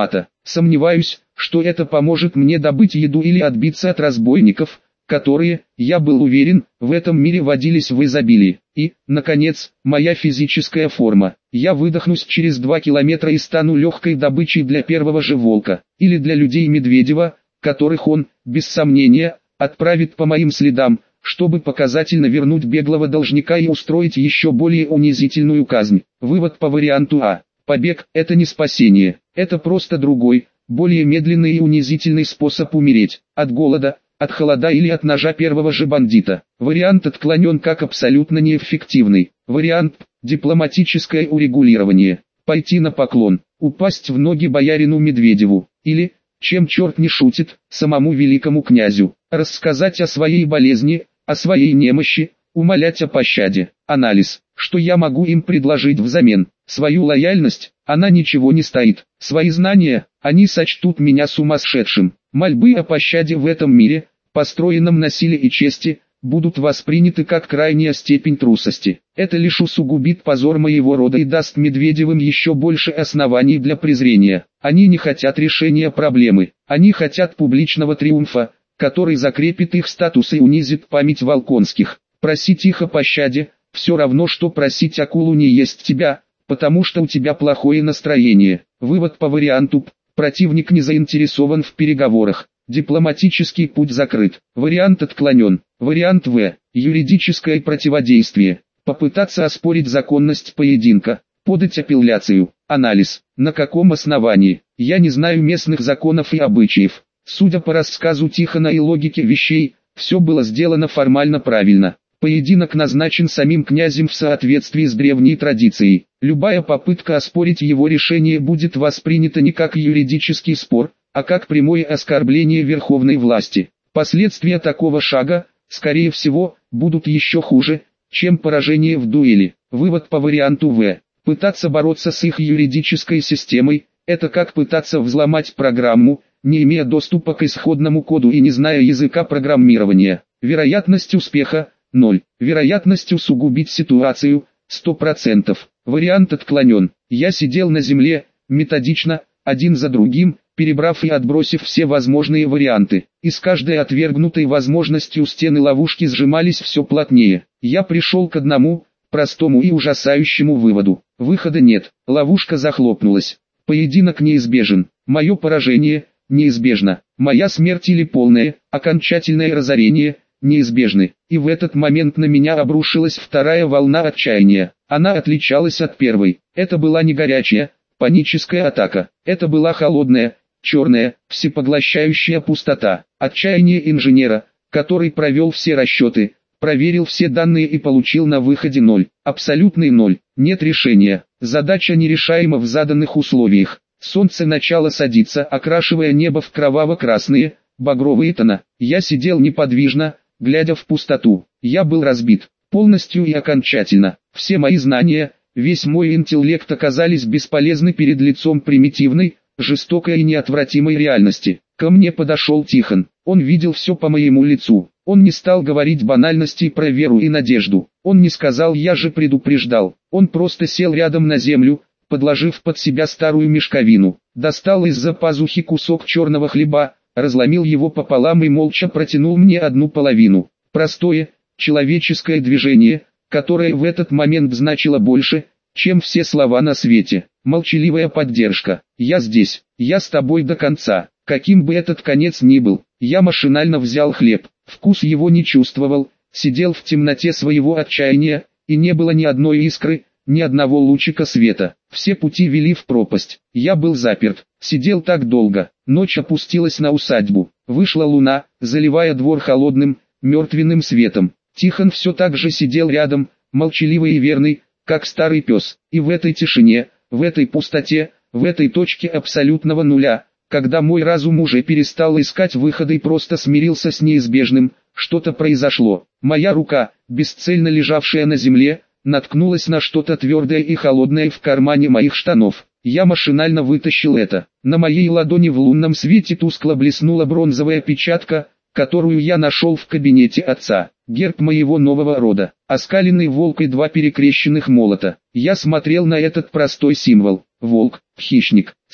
Сомневаюсь, что это поможет мне добыть еду или отбиться от разбойников, которые, я был уверен, в этом мире водились в изобилии. И, наконец, моя физическая форма. Я выдохнусь через 2 километра и стану легкой добычей для первого же волка, или для людей Медведева, которых он, без сомнения, отправит по моим следам, чтобы показательно вернуть беглого должника и устроить еще более унизительную казнь. Вывод по варианту А. Побег – это не спасение, это просто другой, более медленный и унизительный способ умереть, от голода, от холода или от ножа первого же бандита. Вариант отклонен как абсолютно неэффективный. Вариант – дипломатическое урегулирование. Пойти на поклон, упасть в ноги боярину Медведеву, или, чем черт не шутит, самому великому князю, рассказать о своей болезни, о своей немощи, умолять о пощаде. Анализ. Что я могу им предложить взамен? Свою лояльность, она ничего не стоит. Свои знания, они сочтут меня сумасшедшим. Мольбы о пощаде в этом мире, построенном на силе и чести, будут восприняты как крайняя степень трусости. Это лишь усугубит позор моего рода и даст Медведевым еще больше оснований для презрения. Они не хотят решения проблемы, они хотят публичного триумфа, который закрепит их статус и унизит память Волконских. Просить их о пощаде, все равно что просить акулу не есть тебя, потому что у тебя плохое настроение. Вывод по варианту П. Противник не заинтересован в переговорах. Дипломатический путь закрыт. Вариант отклонен. Вариант В. Юридическое противодействие. Попытаться оспорить законность поединка. Подать апелляцию. Анализ. На каком основании? Я не знаю местных законов и обычаев. Судя по рассказу Тихона и логике вещей, все было сделано формально правильно. Поединок назначен самим князем в соответствии с древней традицией. Любая попытка оспорить его решение будет воспринята не как юридический спор, а как прямое оскорбление верховной власти. Последствия такого шага, скорее всего, будут еще хуже, чем поражение в дуэли. Вывод по варианту В. Пытаться бороться с их юридической системой – это как пытаться взломать программу, не имея доступа к исходному коду и не зная языка программирования. Вероятность успеха – 0. Вероятность усугубить ситуацию – 100%. Вариант отклонен. Я сидел на земле, методично, один за другим, перебрав и отбросив все возможные варианты. И с каждой отвергнутой возможностью стены ловушки сжимались все плотнее. Я пришел к одному, простому и ужасающему выводу. Выхода нет. Ловушка захлопнулась. Поединок неизбежен. Мое поражение – неизбежно. Моя смерть или полное, окончательное разорение – неизбежны. И в этот момент на меня обрушилась вторая волна отчаяния. Она отличалась от первой. Это была не горячая, паническая атака. Это была холодная, черная, всепоглощающая пустота. Отчаяние инженера, который провел все расчеты, проверил все данные и получил на выходе 0. Абсолютный 0. Нет решения. Задача нерешаема в заданных условиях. Солнце начало садиться, окрашивая небо в кроваво-красные, багровые тона. Я сидел неподвижно, глядя в пустоту. Я был разбит, полностью и окончательно. Все мои знания, весь мой интеллект оказались бесполезны перед лицом примитивной, жестокой и неотвратимой реальности. Ко мне подошел Тихон. Он видел все по моему лицу. Он не стал говорить банальностей про веру и надежду. Он не сказал «я же предупреждал». Он просто сел рядом на землю, подложив под себя старую мешковину. Достал из-за пазухи кусок черного хлеба, разломил его пополам и молча протянул мне одну половину. Простое, человеческое движение, которое в этот момент значило больше, чем все слова на свете. Молчаливая поддержка. Я здесь, я с тобой до конца, каким бы этот конец ни был. Я машинально взял хлеб, вкус его не чувствовал, сидел в темноте своего отчаяния, и не было ни одной искры, ни одного лучика света. Все пути вели в пропасть. Я был заперт, сидел так долго. Ночь опустилась на усадьбу. Вышла луна, заливая двор холодным, мертвенным светом. Тихон все так же сидел рядом, молчаливый и верный, как старый пес. И в этой тишине, в этой пустоте, в этой точке абсолютного нуля, когда мой разум уже перестал искать выхода и просто смирился с неизбежным, что-то произошло. Моя рука, бесцельно лежавшая на земле, наткнулась на что-то твердое и холодное в кармане моих штанов. Я машинально вытащил это. На моей ладони в лунном свете тускло блеснула бронзовая печатка, которую я нашел в кабинете отца. Герб моего нового рода. Оскаленный волк и 2 перекрещенных молота. Я смотрел на этот простой символ. Волк, хищник, сила,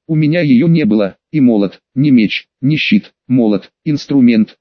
У меня ее не было, и молот, не меч, не щит, молот, инструмент,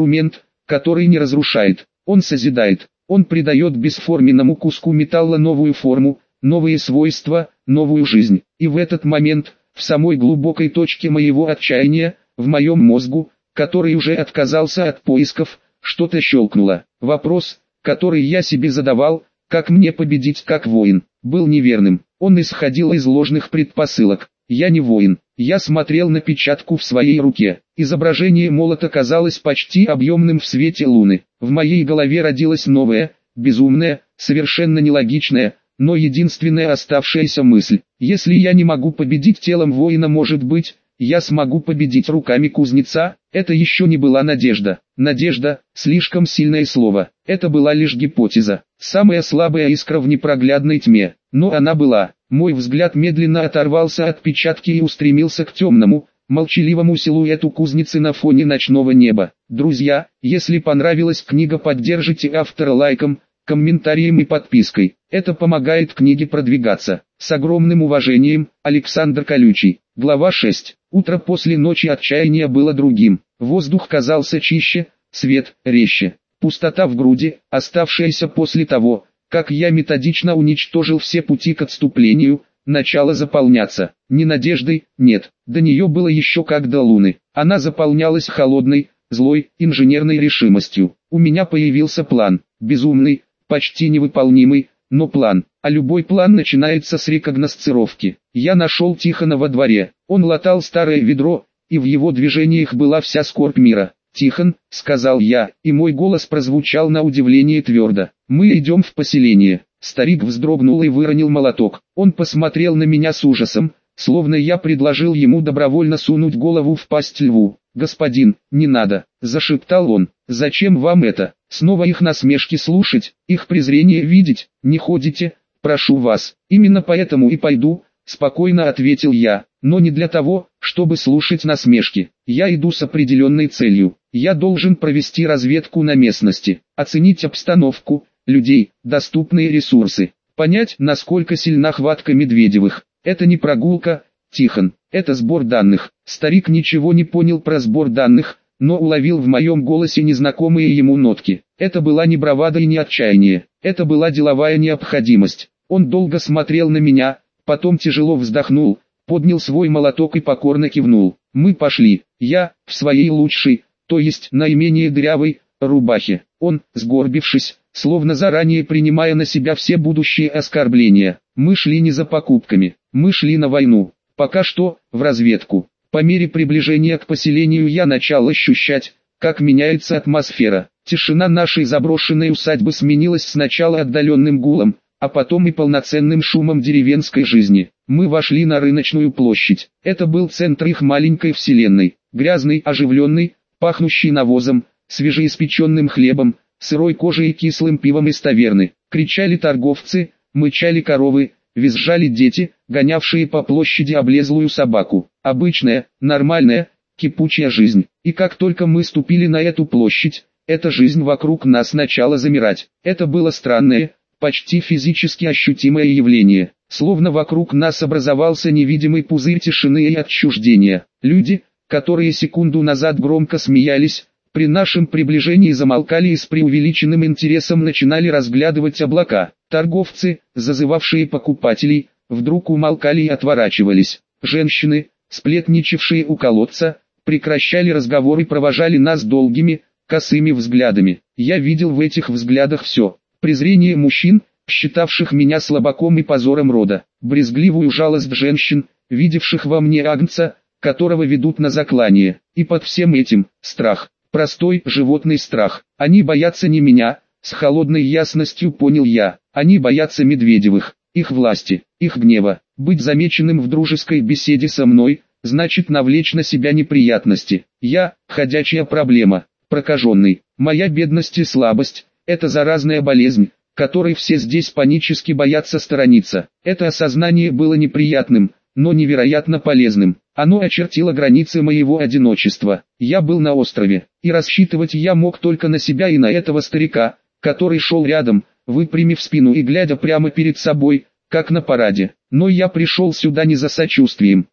который не разрушает, он созидает, он придает бесформенному куску металла новую форму, новые свойства, новую жизнь. И в этот момент, в самой глубокой точке моего отчаяния, в моем мозгу, который уже отказался от поисков, что-то щелкнуло. Вопрос, который я себе задавал, как мне победить как воин, был неверным. Он исходил из ложных предпосылок. Я не воин. Я смотрел на печатку в своей руке. Изображение молота казалось почти объемным в свете луны. В моей голове родилась новая, безумная, совершенно нелогичная, но единственная оставшаяся мысль. Если я не могу победить телом воина, может быть, я смогу победить руками кузнеца? Это еще не была надежда. Надежда – слишком сильное слово. Это была лишь гипотеза. Самая слабая искра в непроглядной тьме. Но она была. Мой взгляд медленно оторвался от печатки и устремился к темному, молчаливому силуэту кузницы на фоне ночного неба. Друзья, если понравилась книга, поддержите автора лайком, комментарием и подпиской. Это помогает книге продвигаться. С огромным уважением, Александр Колючий. Глава 6. Утро после ночи отчаяния было другим. Воздух казался чище, свет резче. Пустота в груди, оставшаяся после того, как я методично уничтожил все пути к отступлению, начала заполняться. Не надеждой, нет, до нее было еще как до луны. Она заполнялась холодной, злой, инженерной решимостью. У меня появился план, безумный, почти невыполнимый, но план. А любой план начинается с рекогносцировки. Я нашел Тихона во дворе. Он латал старое ведро, и в его движениях была вся скорбь мира. «Тихон», — сказал я, и мой голос прозвучал на удивление твердо. «Мы идем в поселение». Старик вздрогнул и выронил молоток. Он посмотрел на меня с ужасом, словно я предложил ему добровольно сунуть голову в пасть льву. «Господин, не надо», — зашептал он. «Зачем вам это? Снова их насмешки слушать, их презрение видеть? Не ходите? Прошу вас, именно поэтому и пойду», — спокойно ответил я. «Но не для того, чтобы слушать насмешки. Я иду с определенной целью. Я должен провести разведку на местности, оценить обстановку, людей, доступные ресурсы, понять, насколько сильна хватка Медведевых. Это не прогулка, Тихон, это сбор данных». Старик ничего не понял про сбор данных, но уловил в моем голосе незнакомые ему нотки. Это была не бравада и не отчаяние, это была деловая необходимость. Он долго смотрел на меня, потом тяжело вздохнул, поднял свой молоток и покорно кивнул. Мы пошли. Я, в своей лучшей, то есть наименее дырявой, рубахе. Он, сгорбившись, словно заранее принимая на себя все будущие оскорбления. Мы шли не за покупками, мы шли на войну. Пока что, в разведку. По мере приближения к поселению я начал ощущать, как меняется атмосфера. Тишина нашей заброшенной усадьбы сменилась сначала отдаленным гулом, а потом и полноценным шумом деревенской жизни. Мы вошли на рыночную площадь. Это был центр их маленькой вселенной. Грязный, оживленный, пахнущий навозом, свежеиспеченным хлебом, сырой кожей и кислым пивом из таверны. Кричали торговцы, мычали коровы, визжали дети, гонявшие по площади облезлую собаку. Обычная, нормальная, кипучая жизнь. И как только мы ступили на эту площадь, эта жизнь вокруг нас начала замирать. Это было странное, почти физически ощутимое явление. Словно вокруг нас образовался невидимый пузырь тишины и отчуждения. Люди, которые секунду назад громко смеялись, при нашем приближении замолкали и с преувеличенным интересом начинали разглядывать облака. Торговцы, зазывавшие покупателей, вдруг умолкали и отворачивались. Женщины, сплетничавшие у колодца, прекращали разговор и провожали нас долгими, косыми взглядами. Я видел в этих взглядах все. Презрение мужчин, считавших меня слабаком и позором рода, брезгливую жалость женщин, видевших во мне агнца, которого ведут на заклание, и под всем этим страх, простой животный страх. Они боятся не меня, с холодной ясностью понял я, они боятся Медведевых, их власти, их гнева. Быть замеченным в дружеской беседе со мной, значит навлечь на себя неприятности. Я, ходячая проблема, прокаженный, моя бедность и слабость, это заразная болезнь, которой все здесь панически боятся сторониться. Это осознание было неприятным, но невероятно полезным. Оно очертило границы моего одиночества. Я был на острове, и рассчитывать я мог только на себя и на этого старика, который шел рядом, выпрямив спину и глядя прямо перед собой, как на параде. Но я пришел сюда не за сочувствием,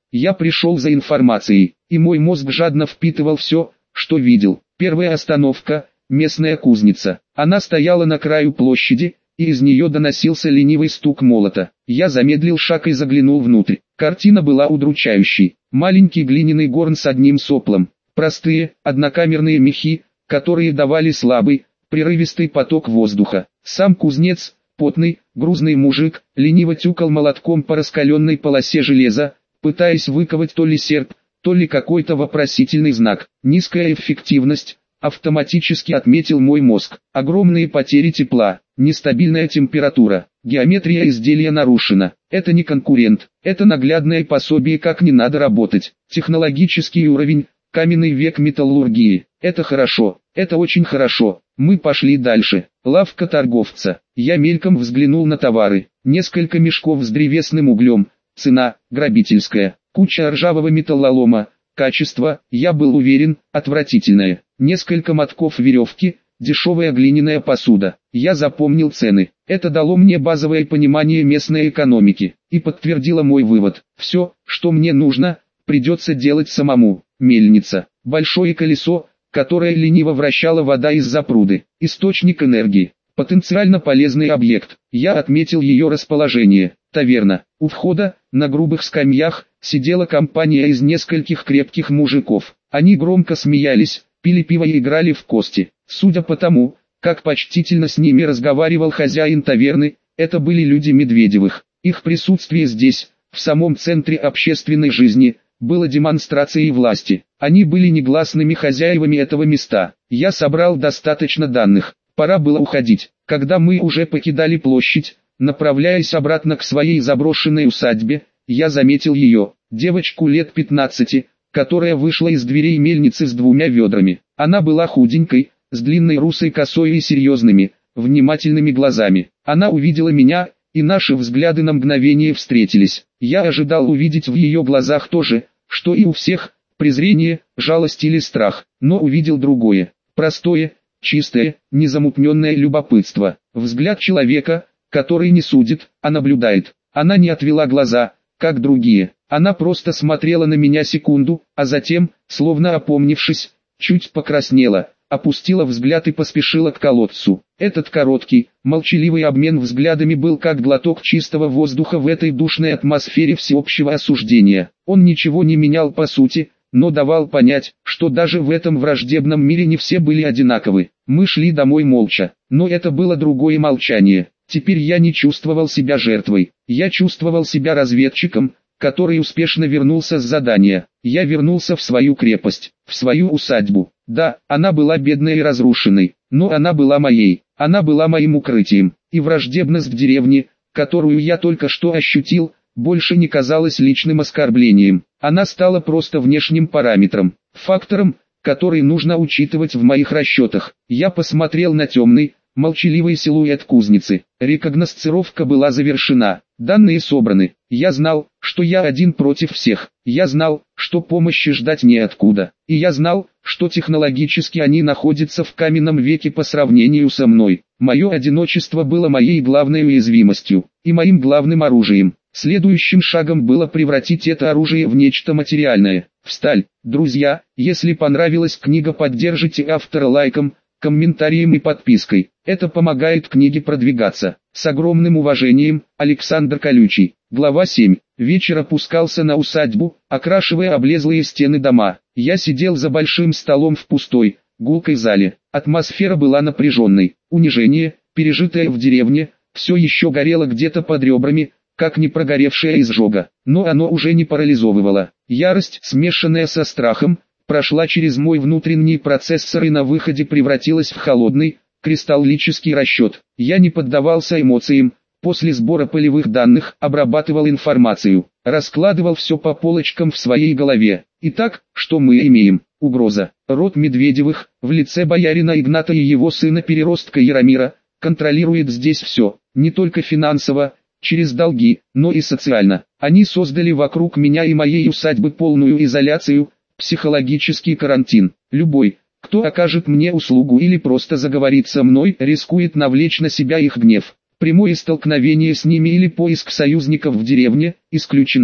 Я пришел за информацией, и мой мозг жадно впитывал все, что видел. Первая остановка – местная кузница. Она стояла на краю площади, и из нее доносился ленивый стук молота. Я замедлил шаг и заглянул внутрь. Картина была удручающей. Маленький глиняный горн с одним соплом. Простые, однокамерные мехи, которые давали слабый, прерывистый поток воздуха. Сам кузнец, потный, грузный мужик, лениво тюкал молотком по раскаленной полосе железа, пытаясь выковать то ли серп, то ли какой-то вопросительный знак. Низкая эффективность, автоматически отметил мой мозг. Огромные потери тепла, нестабильная температура, геометрия изделия нарушена. Это не конкурент, это наглядное пособие, как не надо работать. Технологический уровень, каменный век металлургии. Это хорошо, это очень хорошо. Мы пошли дальше. Лавка торговца. Я мельком взглянул на товары. Несколько мешков с древесным углем. Цена – грабительская. Куча ржавого металлолома. Качество, я был уверен, отвратительное. Несколько мотков веревки, дешевая глиняная посуда. Я запомнил цены. Это дало мне базовое понимание местной экономики. И подтвердило мой вывод. Все, что мне нужно, придется делать самому. Мельница. Большое колесо, которое лениво вращала вода из запруды. Источник энергии. Потенциально полезный объект. Я отметил ее расположение. Таверна. У входа, на грубых скамьях, сидела компания из нескольких крепких мужиков. Они громко смеялись, пили пиво и играли в кости. Судя по тому, как почтительно с ними разговаривал хозяин таверны, это были люди Медведевых. Их присутствие здесь, в самом центре общественной жизни, было демонстрацией власти. Они были негласными хозяевами этого места. Я собрал достаточно данных. Пора было уходить. Когда мы уже покидали площадь, направляясь обратно к своей заброшенной усадьбе, я заметил ее, девочку лет 15, которая вышла из дверей мельницы с 2 ведрами. Она была худенькой, с длинной русой косой и серьезными, внимательными глазами. Она увидела меня, и наши взгляды на мгновение встретились. Я ожидал увидеть в ее глазах то же, что и у всех, презрение, жалость или страх, но увидел другое, простое, чистое, незамутненное любопытство. Взгляд человека, который не судит, а наблюдает. Она не отвела глаза, как другие. Она просто смотрела на меня секунду, а затем, словно опомнившись, чуть покраснела, опустила взгляд и поспешила к колодцу. Этот короткий, молчаливый обмен взглядами был как глоток чистого воздуха в этой душной атмосфере всеобщего осуждения. Он ничего не менял по сути, но давал понять, что даже в этом враждебном мире не все были одинаковы. Мы шли домой молча, но это было другое молчание. Теперь я не чувствовал себя жертвой, я чувствовал себя разведчиком, который успешно вернулся с задания. Я вернулся в свою крепость, в свою усадьбу. Да, она была бедной и разрушенной, но она была моей, она была моим укрытием. И враждебность к деревне, которую я только что ощутил, больше не казалась личным оскорблением. Она стала просто внешним параметром, фактором, который нужно учитывать в моих расчетах. Я посмотрел на темный, молчаливый силуэт кузницы. Рекогносцировка была завершена. Данные собраны. Я знал, что я один против всех. Я знал, что помощи ждать неоткуда. И я знал, что технологически они находятся в каменном веке по сравнению со мной. Мое одиночество было моей главной уязвимостью и моим главным оружием. Следующим шагом было превратить это оружие в нечто материальное, в сталь. Друзья, если понравилась книга, поддержите автора лайком, комментарием и подпиской. Это помогает книге продвигаться. С огромным уважением, Александр Колючий. Глава 7. Вечер опускался на усадьбу, окрашивая облезлые стены дома. Я сидел за большим столом в пустой, гулкой зале. Атмосфера была напряженной. Унижение, пережитое в деревне, все еще горело где-то под ребрами, как не прогоревшая изжога. Но оно уже не парализовывало. Ярость, смешанная со страхом, прошла через мой внутренний процессор и на выходе превратилась в холодный, кристаллический расчет. Я не поддавался эмоциям, после сбора полевых данных обрабатывал информацию, раскладывал все по полочкам в своей голове. Итак, что мы имеем? Угроза. Род Медведевых, в лице боярина Игната и его сына-переростка Яромира, контролирует здесь все, не только финансово, через долги, но и социально. Они создали вокруг меня и моей усадьбы полную изоляцию, психологический карантин. Любой, кто окажет мне услугу или просто заговорит со мной, рискует навлечь на себя их гнев. Прямое столкновение с ними или поиск союзников в деревне исключены.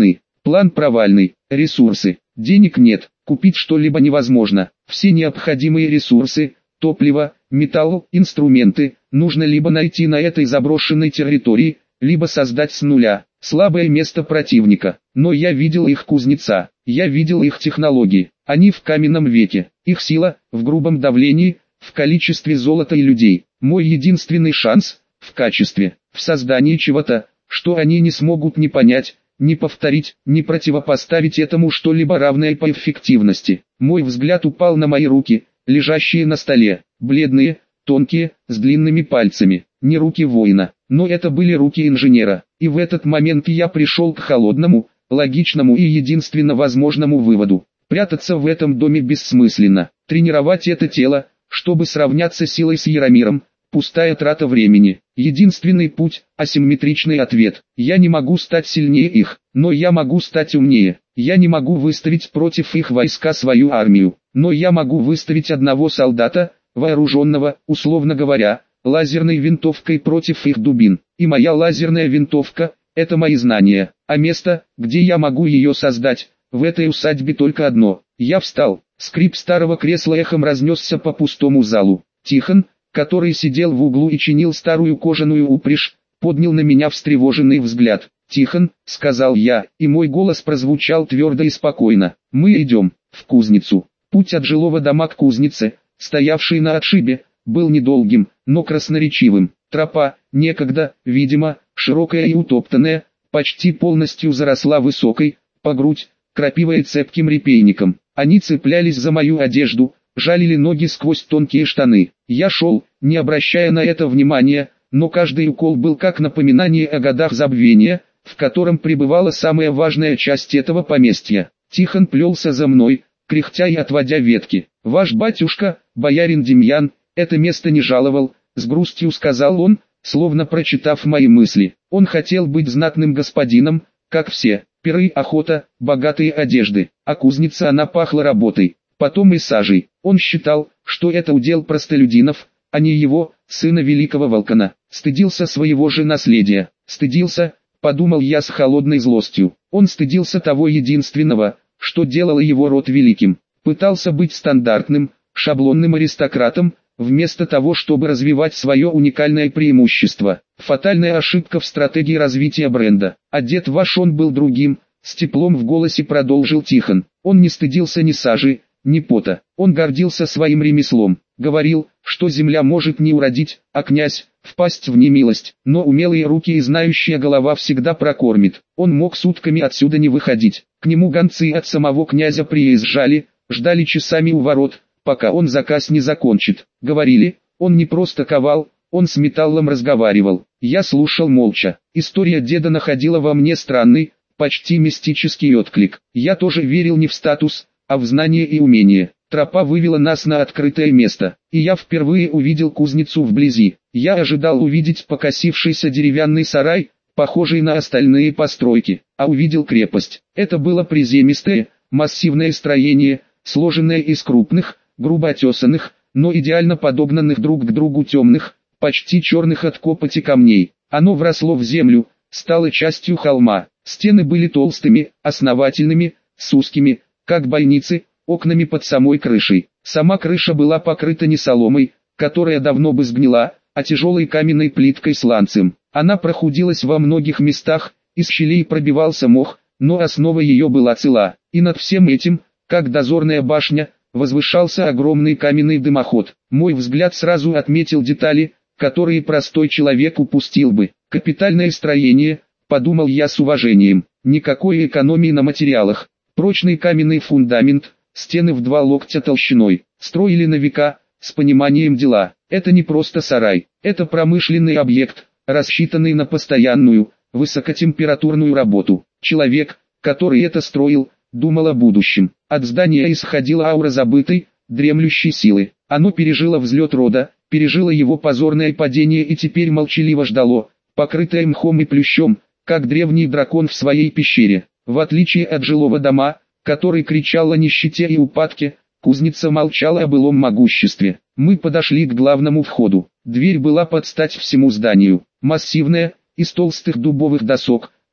План провальный, ресурсы, денег нет, купить что-либо невозможно. Все необходимые ресурсы, топливо, металл, инструменты, нужно либо найти на этой заброшенной территории, либо создать с нуля. Слабое место противника. Но я видел их кузнеца, я видел их технологии. Они в каменном веке. Их сила в грубом давлении, в количестве золота и людей. Мой единственный шанс в качестве, в создании чего-то, что они не смогут ни понять, ни повторить, ни противопоставить этому что-либо равное по эффективности. Мой взгляд упал на мои руки, лежащие на столе, бледные, тонкие, с длинными пальцами. Не руки воина, но это были руки инженера. И в этот момент я пришел к холодному, логичному и единственно возможному выводу. Прятаться в этом доме бессмысленно. Тренировать это тело, чтобы сравняться силой с Яромиром, пустая трата времени. Единственный путь – асимметричный ответ. Я не могу стать сильнее их, но я могу стать умнее. Я не могу выставить против их войска свою армию, но я могу выставить одного солдата, вооруженного, условно говоря, лазерной винтовкой против их дубин. И моя лазерная винтовка – это мои знания, а место, где я могу ее создать, в этой усадьбе только одно. Я встал, скрип старого кресла эхом разнесся по пустому залу. Тихон, который сидел в углу и чинил старую кожаную упряжь, поднял на меня встревоженный взгляд. «Тихон», — сказал я, и мой голос прозвучал твердо и спокойно, — «мы идем в кузницу». Путь от жилого дома к кузнице, стоявшей на отшибе, был недолгим, но красноречивым. Тропа, некогда, видимо, широкая и утоптанная, почти полностью заросла высокой, по грудь, крапивой и цепким репейником. Они цеплялись за мою одежду, жалили ноги сквозь тонкие штаны. Я шел, не обращая на это внимания, но каждый укол был как напоминание о годах забвения, в котором пребывала самая важная часть этого поместья. Тихон плелся за мной, кряхтя и отводя ветки. «Ваш батюшка, боярин Демьян, это место не жаловал», — с грустью сказал он, словно прочитав мои мысли. Он хотел быть знатным господином, как все. Пиры, охота, богатые одежды, а кузница она пахла работой, потом и сажей. Он считал, что это удел простолюдинов, а не его, сына великого Волкана. Стыдился своего же наследия. Стыдился, подумал я с холодной злостью. Он стыдился того единственного, что делало его род великим. Пытался быть стандартным, шаблонным аристократом, вместо того, чтобы развивать свое уникальное преимущество. Фатальная ошибка в стратегии развития бренда. Одет ваш он был другим, с теплом в голосе продолжил Тихон. Он не стыдился ни сажи, ни пота. Он гордился своим ремеслом. Говорил, что земля может не уродить, а князь – впасть в немилость. Но умелые руки и знающая голова всегда прокормит. Он мог сутками отсюда не выходить. К нему гонцы от самого князя приезжали, ждали часами у ворот, пока он заказ не закончит. Говорили, он не просто ковал, он с металлом разговаривал. Я слушал молча. История деда находила во мне странный, почти мистический отклик. Я тоже верил не в статус, а в знание и умение. Тропа вывела нас на открытое место, и я впервые увидел кузницу вблизи. Я ожидал увидеть покосившийся деревянный сарай, похожий на остальные постройки, а увидел крепость. Это было приземистое, массивное строение, сложенное из крупных, грубо отесанных, но идеально подогнанных друг к другу темных, почти черных от копоти камней. Оно вросло в землю, стало частью холма. Стены были толстыми, основательными, с узкими, как бойницы, окнами под самой крышей. Сама крыша была покрыта не соломой, которая давно бы сгнила, а тяжелой каменной плиткой сланцем. Она прохудилась во многих местах, из щелей пробивался мох, но основа ее была цела. И над всем этим, как дозорная башня, возвышался огромный каменный дымоход. Мой взгляд сразу отметил детали, которые простой человек упустил бы. Капитальное строение, подумал я с уважением. Никакой экономии на материалах. Прочный каменный фундамент, стены в 2 локтя толщиной. Строили на века, с пониманием дела. Это не просто сарай, это промышленный объект, рассчитанный на постоянную, высокотемпературную работу. Человек, который это строил, думал о будущем. От здания исходила аура забытой, дремлющей силы. Оно пережило взлет рода, пережило его позорное падение и теперь молчаливо ждало, покрытое мхом и плющом, как древний дракон в своей пещере. В отличие от жилого дома, который кричал о нищете и упадке, кузница молчала о былом могуществе. Мы подошли к главному входу. Дверь была под стать всему зданию. Массивная, из толстых дубовых досок,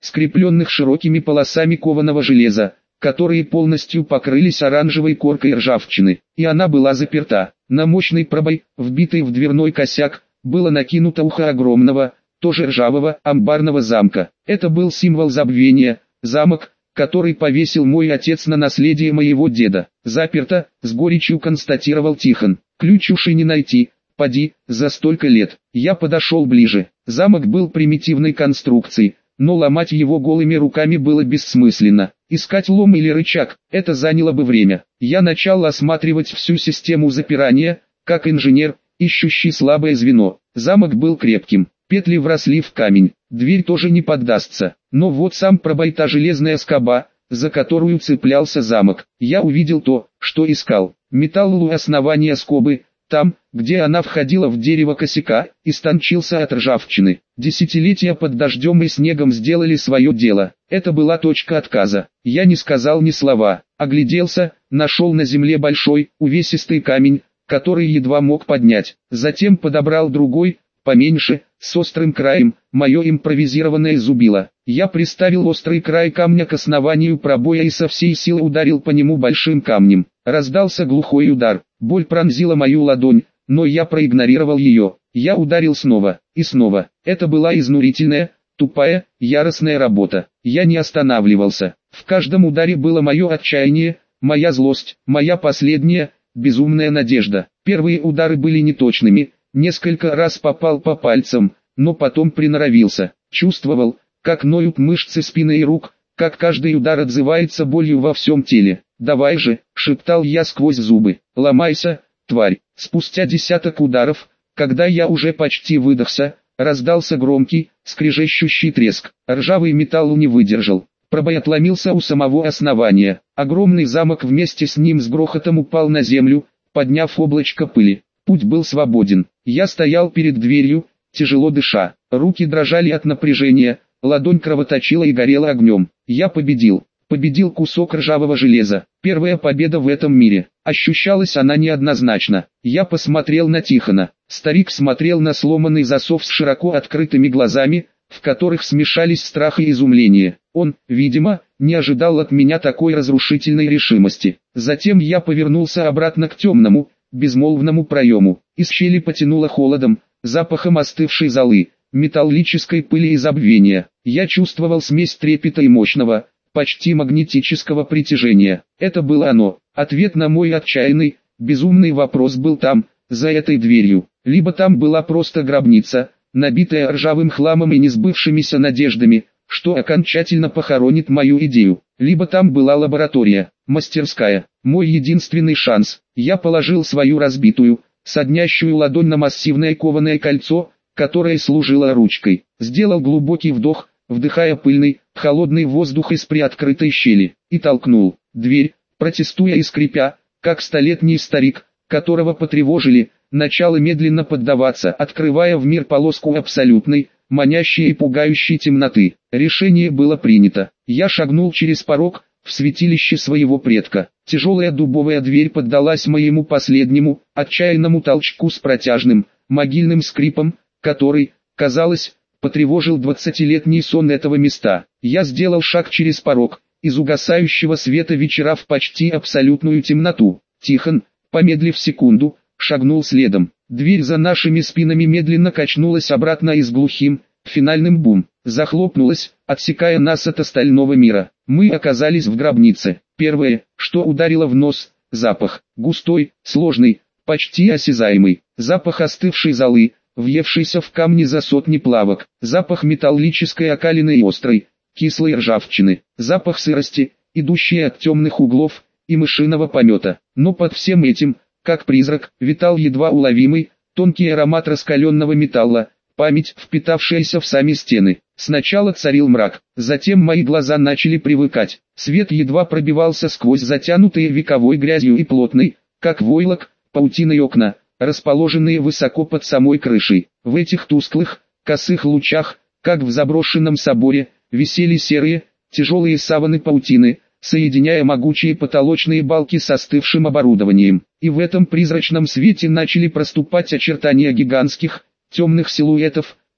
скрепленных широкими полосами кованого железа, которые полностью покрылись оранжевой коркой ржавчины, и она была заперта. На мощный пробой, вбитый в дверной косяк, было накинуто ухо огромного, тоже ржавого, амбарного замка. Это был символ забвения, замок, который повесил мой отец на наследие моего деда. Заперто, с горечью констатировал Тихон. Ключ уж и не найти, поди, за столько лет. Я подошел ближе. Замок был примитивной конструкцией, но ломать его голыми руками было бессмысленно. Искать лом или рычаг, это заняло бы время. Я начал осматривать всю систему запирания, как инженер, ищущий слабое звено. Замок был крепким, петли вросли в камень, дверь тоже не поддастся. Но вот сам пробой, та железная скоба, за которую цеплялся замок. Я увидел то, что искал. Металл у основания скобы, там, где она входила в дерево косяка, истончился от ржавчины. Десятилетия под дождем и снегом сделали свое дело. Это была точка отказа. Я не сказал ни слова, огляделся, нашел на земле большой, увесистый камень, который едва мог поднять. Затем подобрал другой, поменьше, с острым краем, мое импровизированное зубило. Я приставил острый край камня к основанию пробоя и со всей силы ударил по нему большим камнем. Раздался глухой удар, боль пронзила мою ладонь, но я проигнорировал ее. Я ударил снова, и снова. Это была изнурительная, тупая, яростная работа. Я не останавливался. В каждом ударе было мое отчаяние, моя злость, моя последняя, безумная надежда. Первые удары были неточными, несколько раз попал по пальцам, но потом приноровился. Чувствовал, как ноют мышцы спины и рук, как каждый удар отзывается болью во всем теле. «Давай же», — шептал я сквозь зубы, — «ломайся, тварь». Спустя десяток ударов, когда я уже почти выдохся, раздался громкий, скрежещущий треск. Ржавый металл не выдержал. Пробой отломился у самого основания. Огромный замок вместе с ним с грохотом упал на землю, подняв облачко пыли. Путь был свободен. Я стоял перед дверью, тяжело дыша. Руки дрожали от напряжения, ладонь кровоточила и горела огнем. Я победил. Победил кусок ржавого железа. Первая победа в этом мире. Ощущалась она неоднозначно. Я посмотрел на Тихона. Старик смотрел на сломанный засов с широко открытыми глазами, в которых смешались страх и изумление. Он, видимо, не ожидал от меня такой разрушительной решимости. Затем я повернулся обратно к темному, безмолвному проему. Из щели потянуло холодом, запахом остывшей золы, металлической пыли и забвения. Я чувствовал смесь трепета и мощного, почти магнетического притяжения. Это было оно. Ответ на мой отчаянный, безумный вопрос был там, за этой дверью. Либо там была просто гробница, набитая ржавым хламом и несбывшимися надеждами, что окончательно похоронит мою идею. Либо там была лаборатория, мастерская, мой единственный шанс. Я положил свою разбитую, соднящую ладонь на массивное кованое кольцо, которое служило ручкой. Сделал глубокий вдох, вдыхая пыльный, холодный воздух из приоткрытой щели, и толкнул дверь, протестуя и скрипя, как столетний старик, которого потревожили, начало медленно поддаваться, открывая в мир полоску абсолютной, манящей и пугающей темноты. Решение было принято. Я шагнул через порог, в святилище своего предка. Тяжелая дубовая дверь поддалась моему последнему, отчаянному толчку с протяжным, могильным скрипом, который, казалось, потревожил 20-летний сон этого места. Я сделал шаг через порог, из угасающего света вечера в почти абсолютную темноту. Тихон, помедлив секунду, шагнул следом. Дверь за нашими спинами медленно качнулась обратно и с глухим, финальным бум, захлопнулась, отсекая нас от остального мира. Мы оказались в гробнице. Первое, что ударило в нос, запах, густой, сложный, почти осязаемый, запах остывшей золы, въевшийся в камни за сотни плавок, запах металлической окалины и острой, кислой ржавчины, запах сырости, идущий от темных углов, и мышиного помета. Но под всем этим, как призрак, витал едва уловимый, тонкий аромат раскаленного металла, память, впитавшаяся в сами стены. Сначала царил мрак, затем мои глаза начали привыкать. Свет едва пробивался сквозь затянутые вековой грязью и плотной, как войлок, паутиной окна, расположенные высоко под самой крышей. В этих тусклых, косых лучах, как в заброшенном соборе, висели серые, тяжелые саваны паутины, соединяя могучие потолочные балки с остывшим оборудованием. И в этом призрачном свете начали проступать очертания гигантских, темных силуэтов,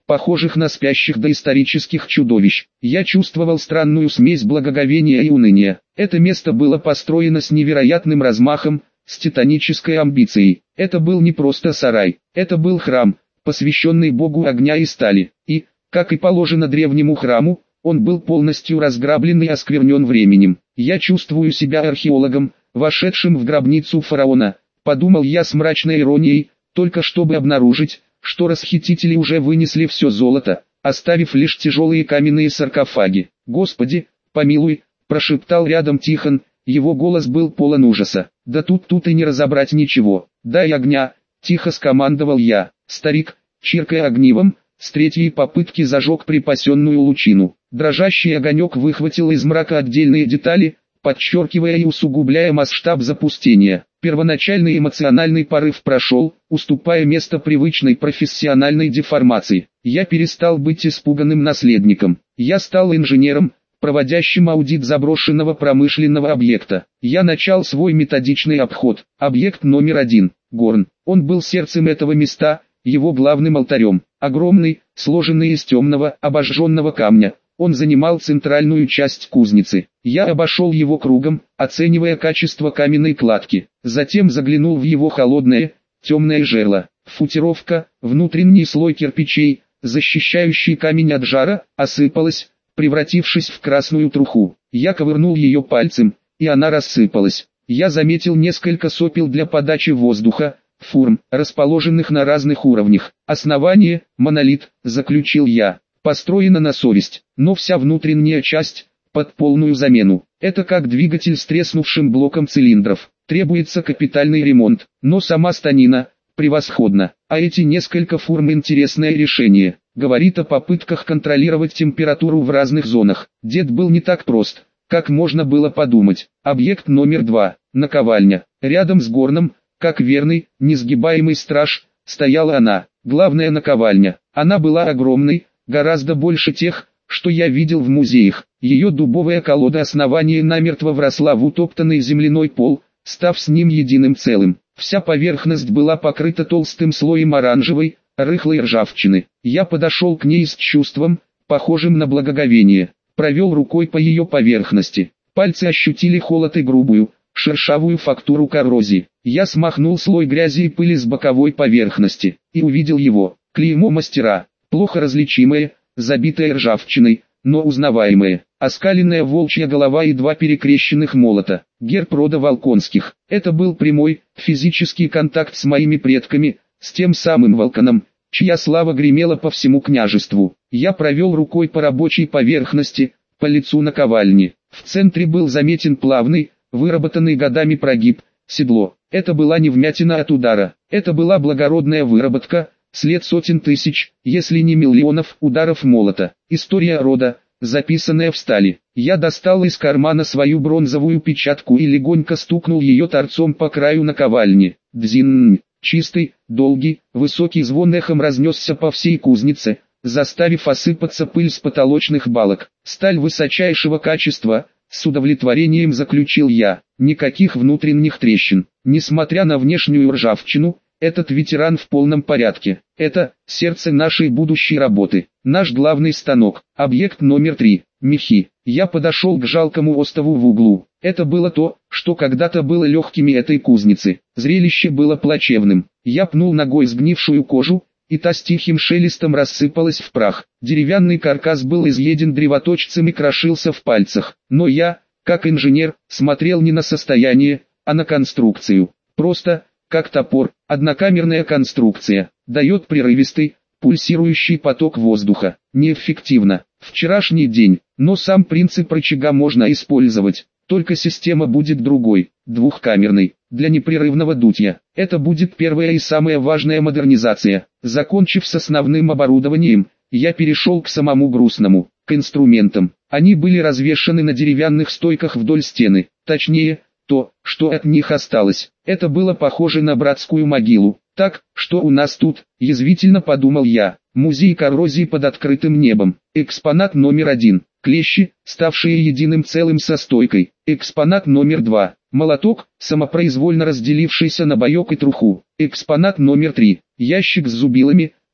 похожих на спящих доисторических чудовищ. Я чувствовал странную смесь благоговения и уныния. Это место было построено с невероятным размахом, с титанической амбицией. Это был не просто сарай, это был храм, посвященный богу огня и стали. И, как и положено древнему храму, он был полностью разграблен и осквернен временем. Я чувствую себя археологом, вошедшим в гробницу фараона, подумал я с мрачной иронией, только чтобы обнаружить, что расхитители уже вынесли все золото, оставив лишь тяжелые каменные саркофаги. «Господи, помилуй», прошептал рядом Тихон, его голос был полон ужаса. «Да тут и не разобрать ничего. Дай огня», тихо скомандовал я. Старик, чиркая огнивом, с третьей попытки зажег припасенную лучину. Дрожащий огонек выхватил из мрака отдельные детали, подчеркивая и усугубляя масштаб запустения. Первоначальный эмоциональный порыв прошел, уступая место привычной профессиональной деформации. Я перестал быть испуганным наследником. Я стал инженером, проводящим аудит заброшенного промышленного объекта. Я начал свой методичный обход. Объект номер 1. Горн. Он был сердцем этого места, его главным алтарем. Огромный, сложенный из темного, обожженного камня. Он занимал центральную часть кузницы. Я обошел его кругом, оценивая качество каменной кладки. Затем заглянул в его холодное, темное жерло. Футировка, внутренний слой кирпичей, защищающий камень от жара, осыпалась, превратившись в красную труху. Я ковырнул ее пальцем, и она рассыпалась. Я заметил несколько сопел для подачи воздуха, фурм, расположенных на разных уровнях. Основание, монолит, заключил я, построено на совесть, но вся внутренняя часть, под полную замену. Это как двигатель с треснувшим блоком цилиндров. Требуется капитальный ремонт, но сама станина, превосходна. А эти несколько фурм интересное решение. Говорит о попытках контролировать температуру в разных зонах. Дед был не так прост, как можно было подумать. Объект номер 2. Наковальня. Рядом с горном, как верный, несгибаемый страж, стояла она. Главная наковальня. Она была огромной, гораздо больше тех, что я видел в музеях. Ее дубовая колода основания намертво вросла в утоптанный земляной пол, став с ним единым целым. Вся поверхность была покрыта толстым слоем оранжевой, рыхлой ржавчины. Я подошел к ней с чувством, похожим на благоговение. Провел рукой по ее поверхности. Пальцы ощутили холод и грубую, шершавую фактуру коррозии. Я смахнул слой грязи и пыли с боковой поверхности, и увидел его. Клеймо мастера, плохо различимое, забитое ржавчиной, но узнаваемое. Оскаленная волчья голова и 2 перекрещенных молота. Герб рода Волконских. Это был прямой, физический контакт с моими предками, с тем самым Волконом, чья слава гремела по всему княжеству. Я провел рукой по рабочей поверхности, по лицу наковальни. В центре был заметен плавный, выработанный годами прогиб, седло. Это была не вмятина от удара. Это была благородная выработка, след сотен тысяч, если не миллионов ударов молота. История рода, записанная в стали. Я достал из кармана свою бронзовую печатку и легонько стукнул ее торцом по краю наковальни. Дзинь. Чистый, долгий, высокий звон эхом разнесся по всей кузнице, заставив осыпаться пыль с потолочных балок. Сталь высочайшего качества, с удовлетворением заключил я. Никаких внутренних трещин. Несмотря на внешнюю ржавчину, этот ветеран в полном порядке. Это сердце нашей будущей работы. Наш главный станок. Объект номер 3. Мехи. Я подошел к жалкому остову в углу. Это было то, что когда-то было легкими этой кузницы. Зрелище было плачевным. Я пнул ногой сгнившую кожу, и та с тихим шелестом рассыпалась в прах. Деревянный каркас был изъеден древоточцем и крошился в пальцах. Но я, как инженер, смотрел не на состояние, а на конструкцию. Просто, как топор, однокамерная конструкция, дает прерывистый, пульсирующий поток воздуха. Неэффективно. Вчерашний день, но сам принцип рычага можно использовать. Только система будет другой, двухкамерной, для непрерывного дутья. Это будет первая и самая важная модернизация. Закончив с основным оборудованием, я перешел к самому грустному, к инструментам. Они были развешаны на деревянных стойках вдоль стены. Точнее, то, что от них осталось. Это было похоже на братскую могилу. Так, что у нас тут, язвительно подумал я. Музей коррозии под открытым небом. Экспонат номер 1. Клещи, ставшие единым целым со стойкой. Экспонат номер 2. Молоток, самопроизвольно разделившийся на боек и труху. Экспонат номер 3. Ящик с зубилами,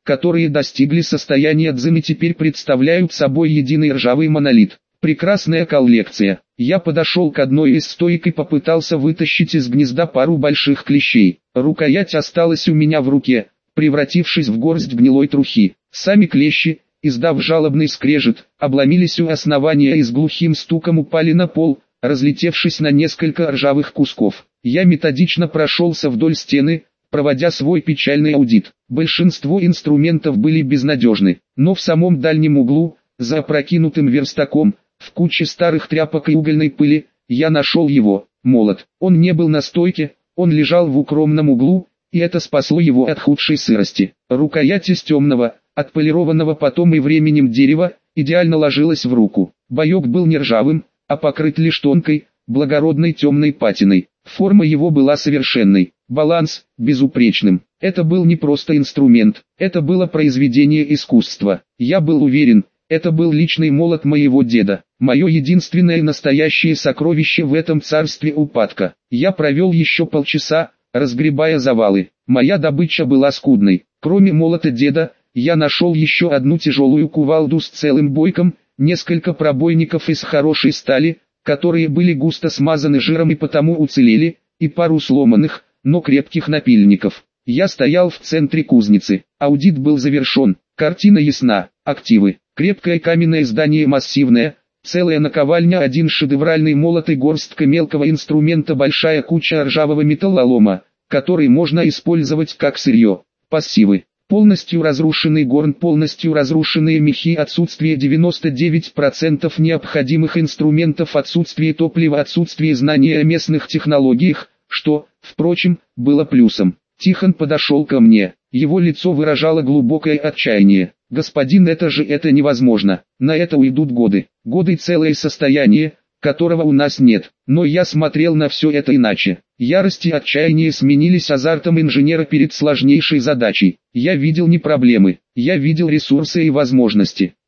которые достигли состояния дзен и теперь представляют собой единый ржавый монолит. Прекрасная коллекция. Я подошел к одной из стоек и попытался вытащить из гнезда пару больших клещей. Рукоять осталась у меня в руке, превратившись в горсть гнилой трухи. Сами клещи, издав жалобный скрежет, обломились у основания и с глухим стуком упали на пол, разлетевшись на несколько ржавых кусков. Я методично прошелся вдоль стены, проводя свой печальный аудит. Большинство инструментов были безнадежны, но в самом дальнем углу, за опрокинутым верстаком, в куче старых тряпок и угольной пыли, я нашел его, молот. Он не был на стойке, он лежал в укромном углу, и это спасло его от худшей сырости. Рукоять из темного, отполированного потом и временем дерева, идеально ложилась в руку. Боек был не ржавым, а покрыт лишь тонкой, благородной темной патиной. Форма его была совершенной, баланс – безупречным. Это был не просто инструмент, это было произведение искусства. Я был уверен, это был личный молот моего деда, мое единственное настоящее сокровище в этом царстве упадка. Я провел еще полчаса, разгребая завалы. Моя добыча была скудной. Кроме молота деда, я нашел еще одну тяжелую кувалду с целым бойком, несколько пробойников из хорошей стали, которые были густо смазаны жиром и потому уцелели, и пару сломанных, но крепких напильников. Я стоял в центре кузницы. Аудит был завершен. Картина ясна. Активы. Крепкое каменное здание массивное, целая наковальня, один шедевральный молот и горстка мелкого инструмента, большая куча ржавого металлолома, который можно использовать как сырье. Пассивы. Полностью разрушенный горн, полностью разрушенные мехи, отсутствие 99% необходимых инструментов, отсутствие топлива, отсутствие знания о местных технологиях, что, впрочем, было плюсом. Тихон подошел ко мне. Его лицо выражало глубокое отчаяние. «Господин, это невозможно. На это уйдут годы. Годы, целое состояние, которого у нас нет». Но я смотрел на все это иначе. Ярость и отчаяние сменились азартом инженера перед сложнейшей задачей. Я видел не проблемы, я видел ресурсы и возможности.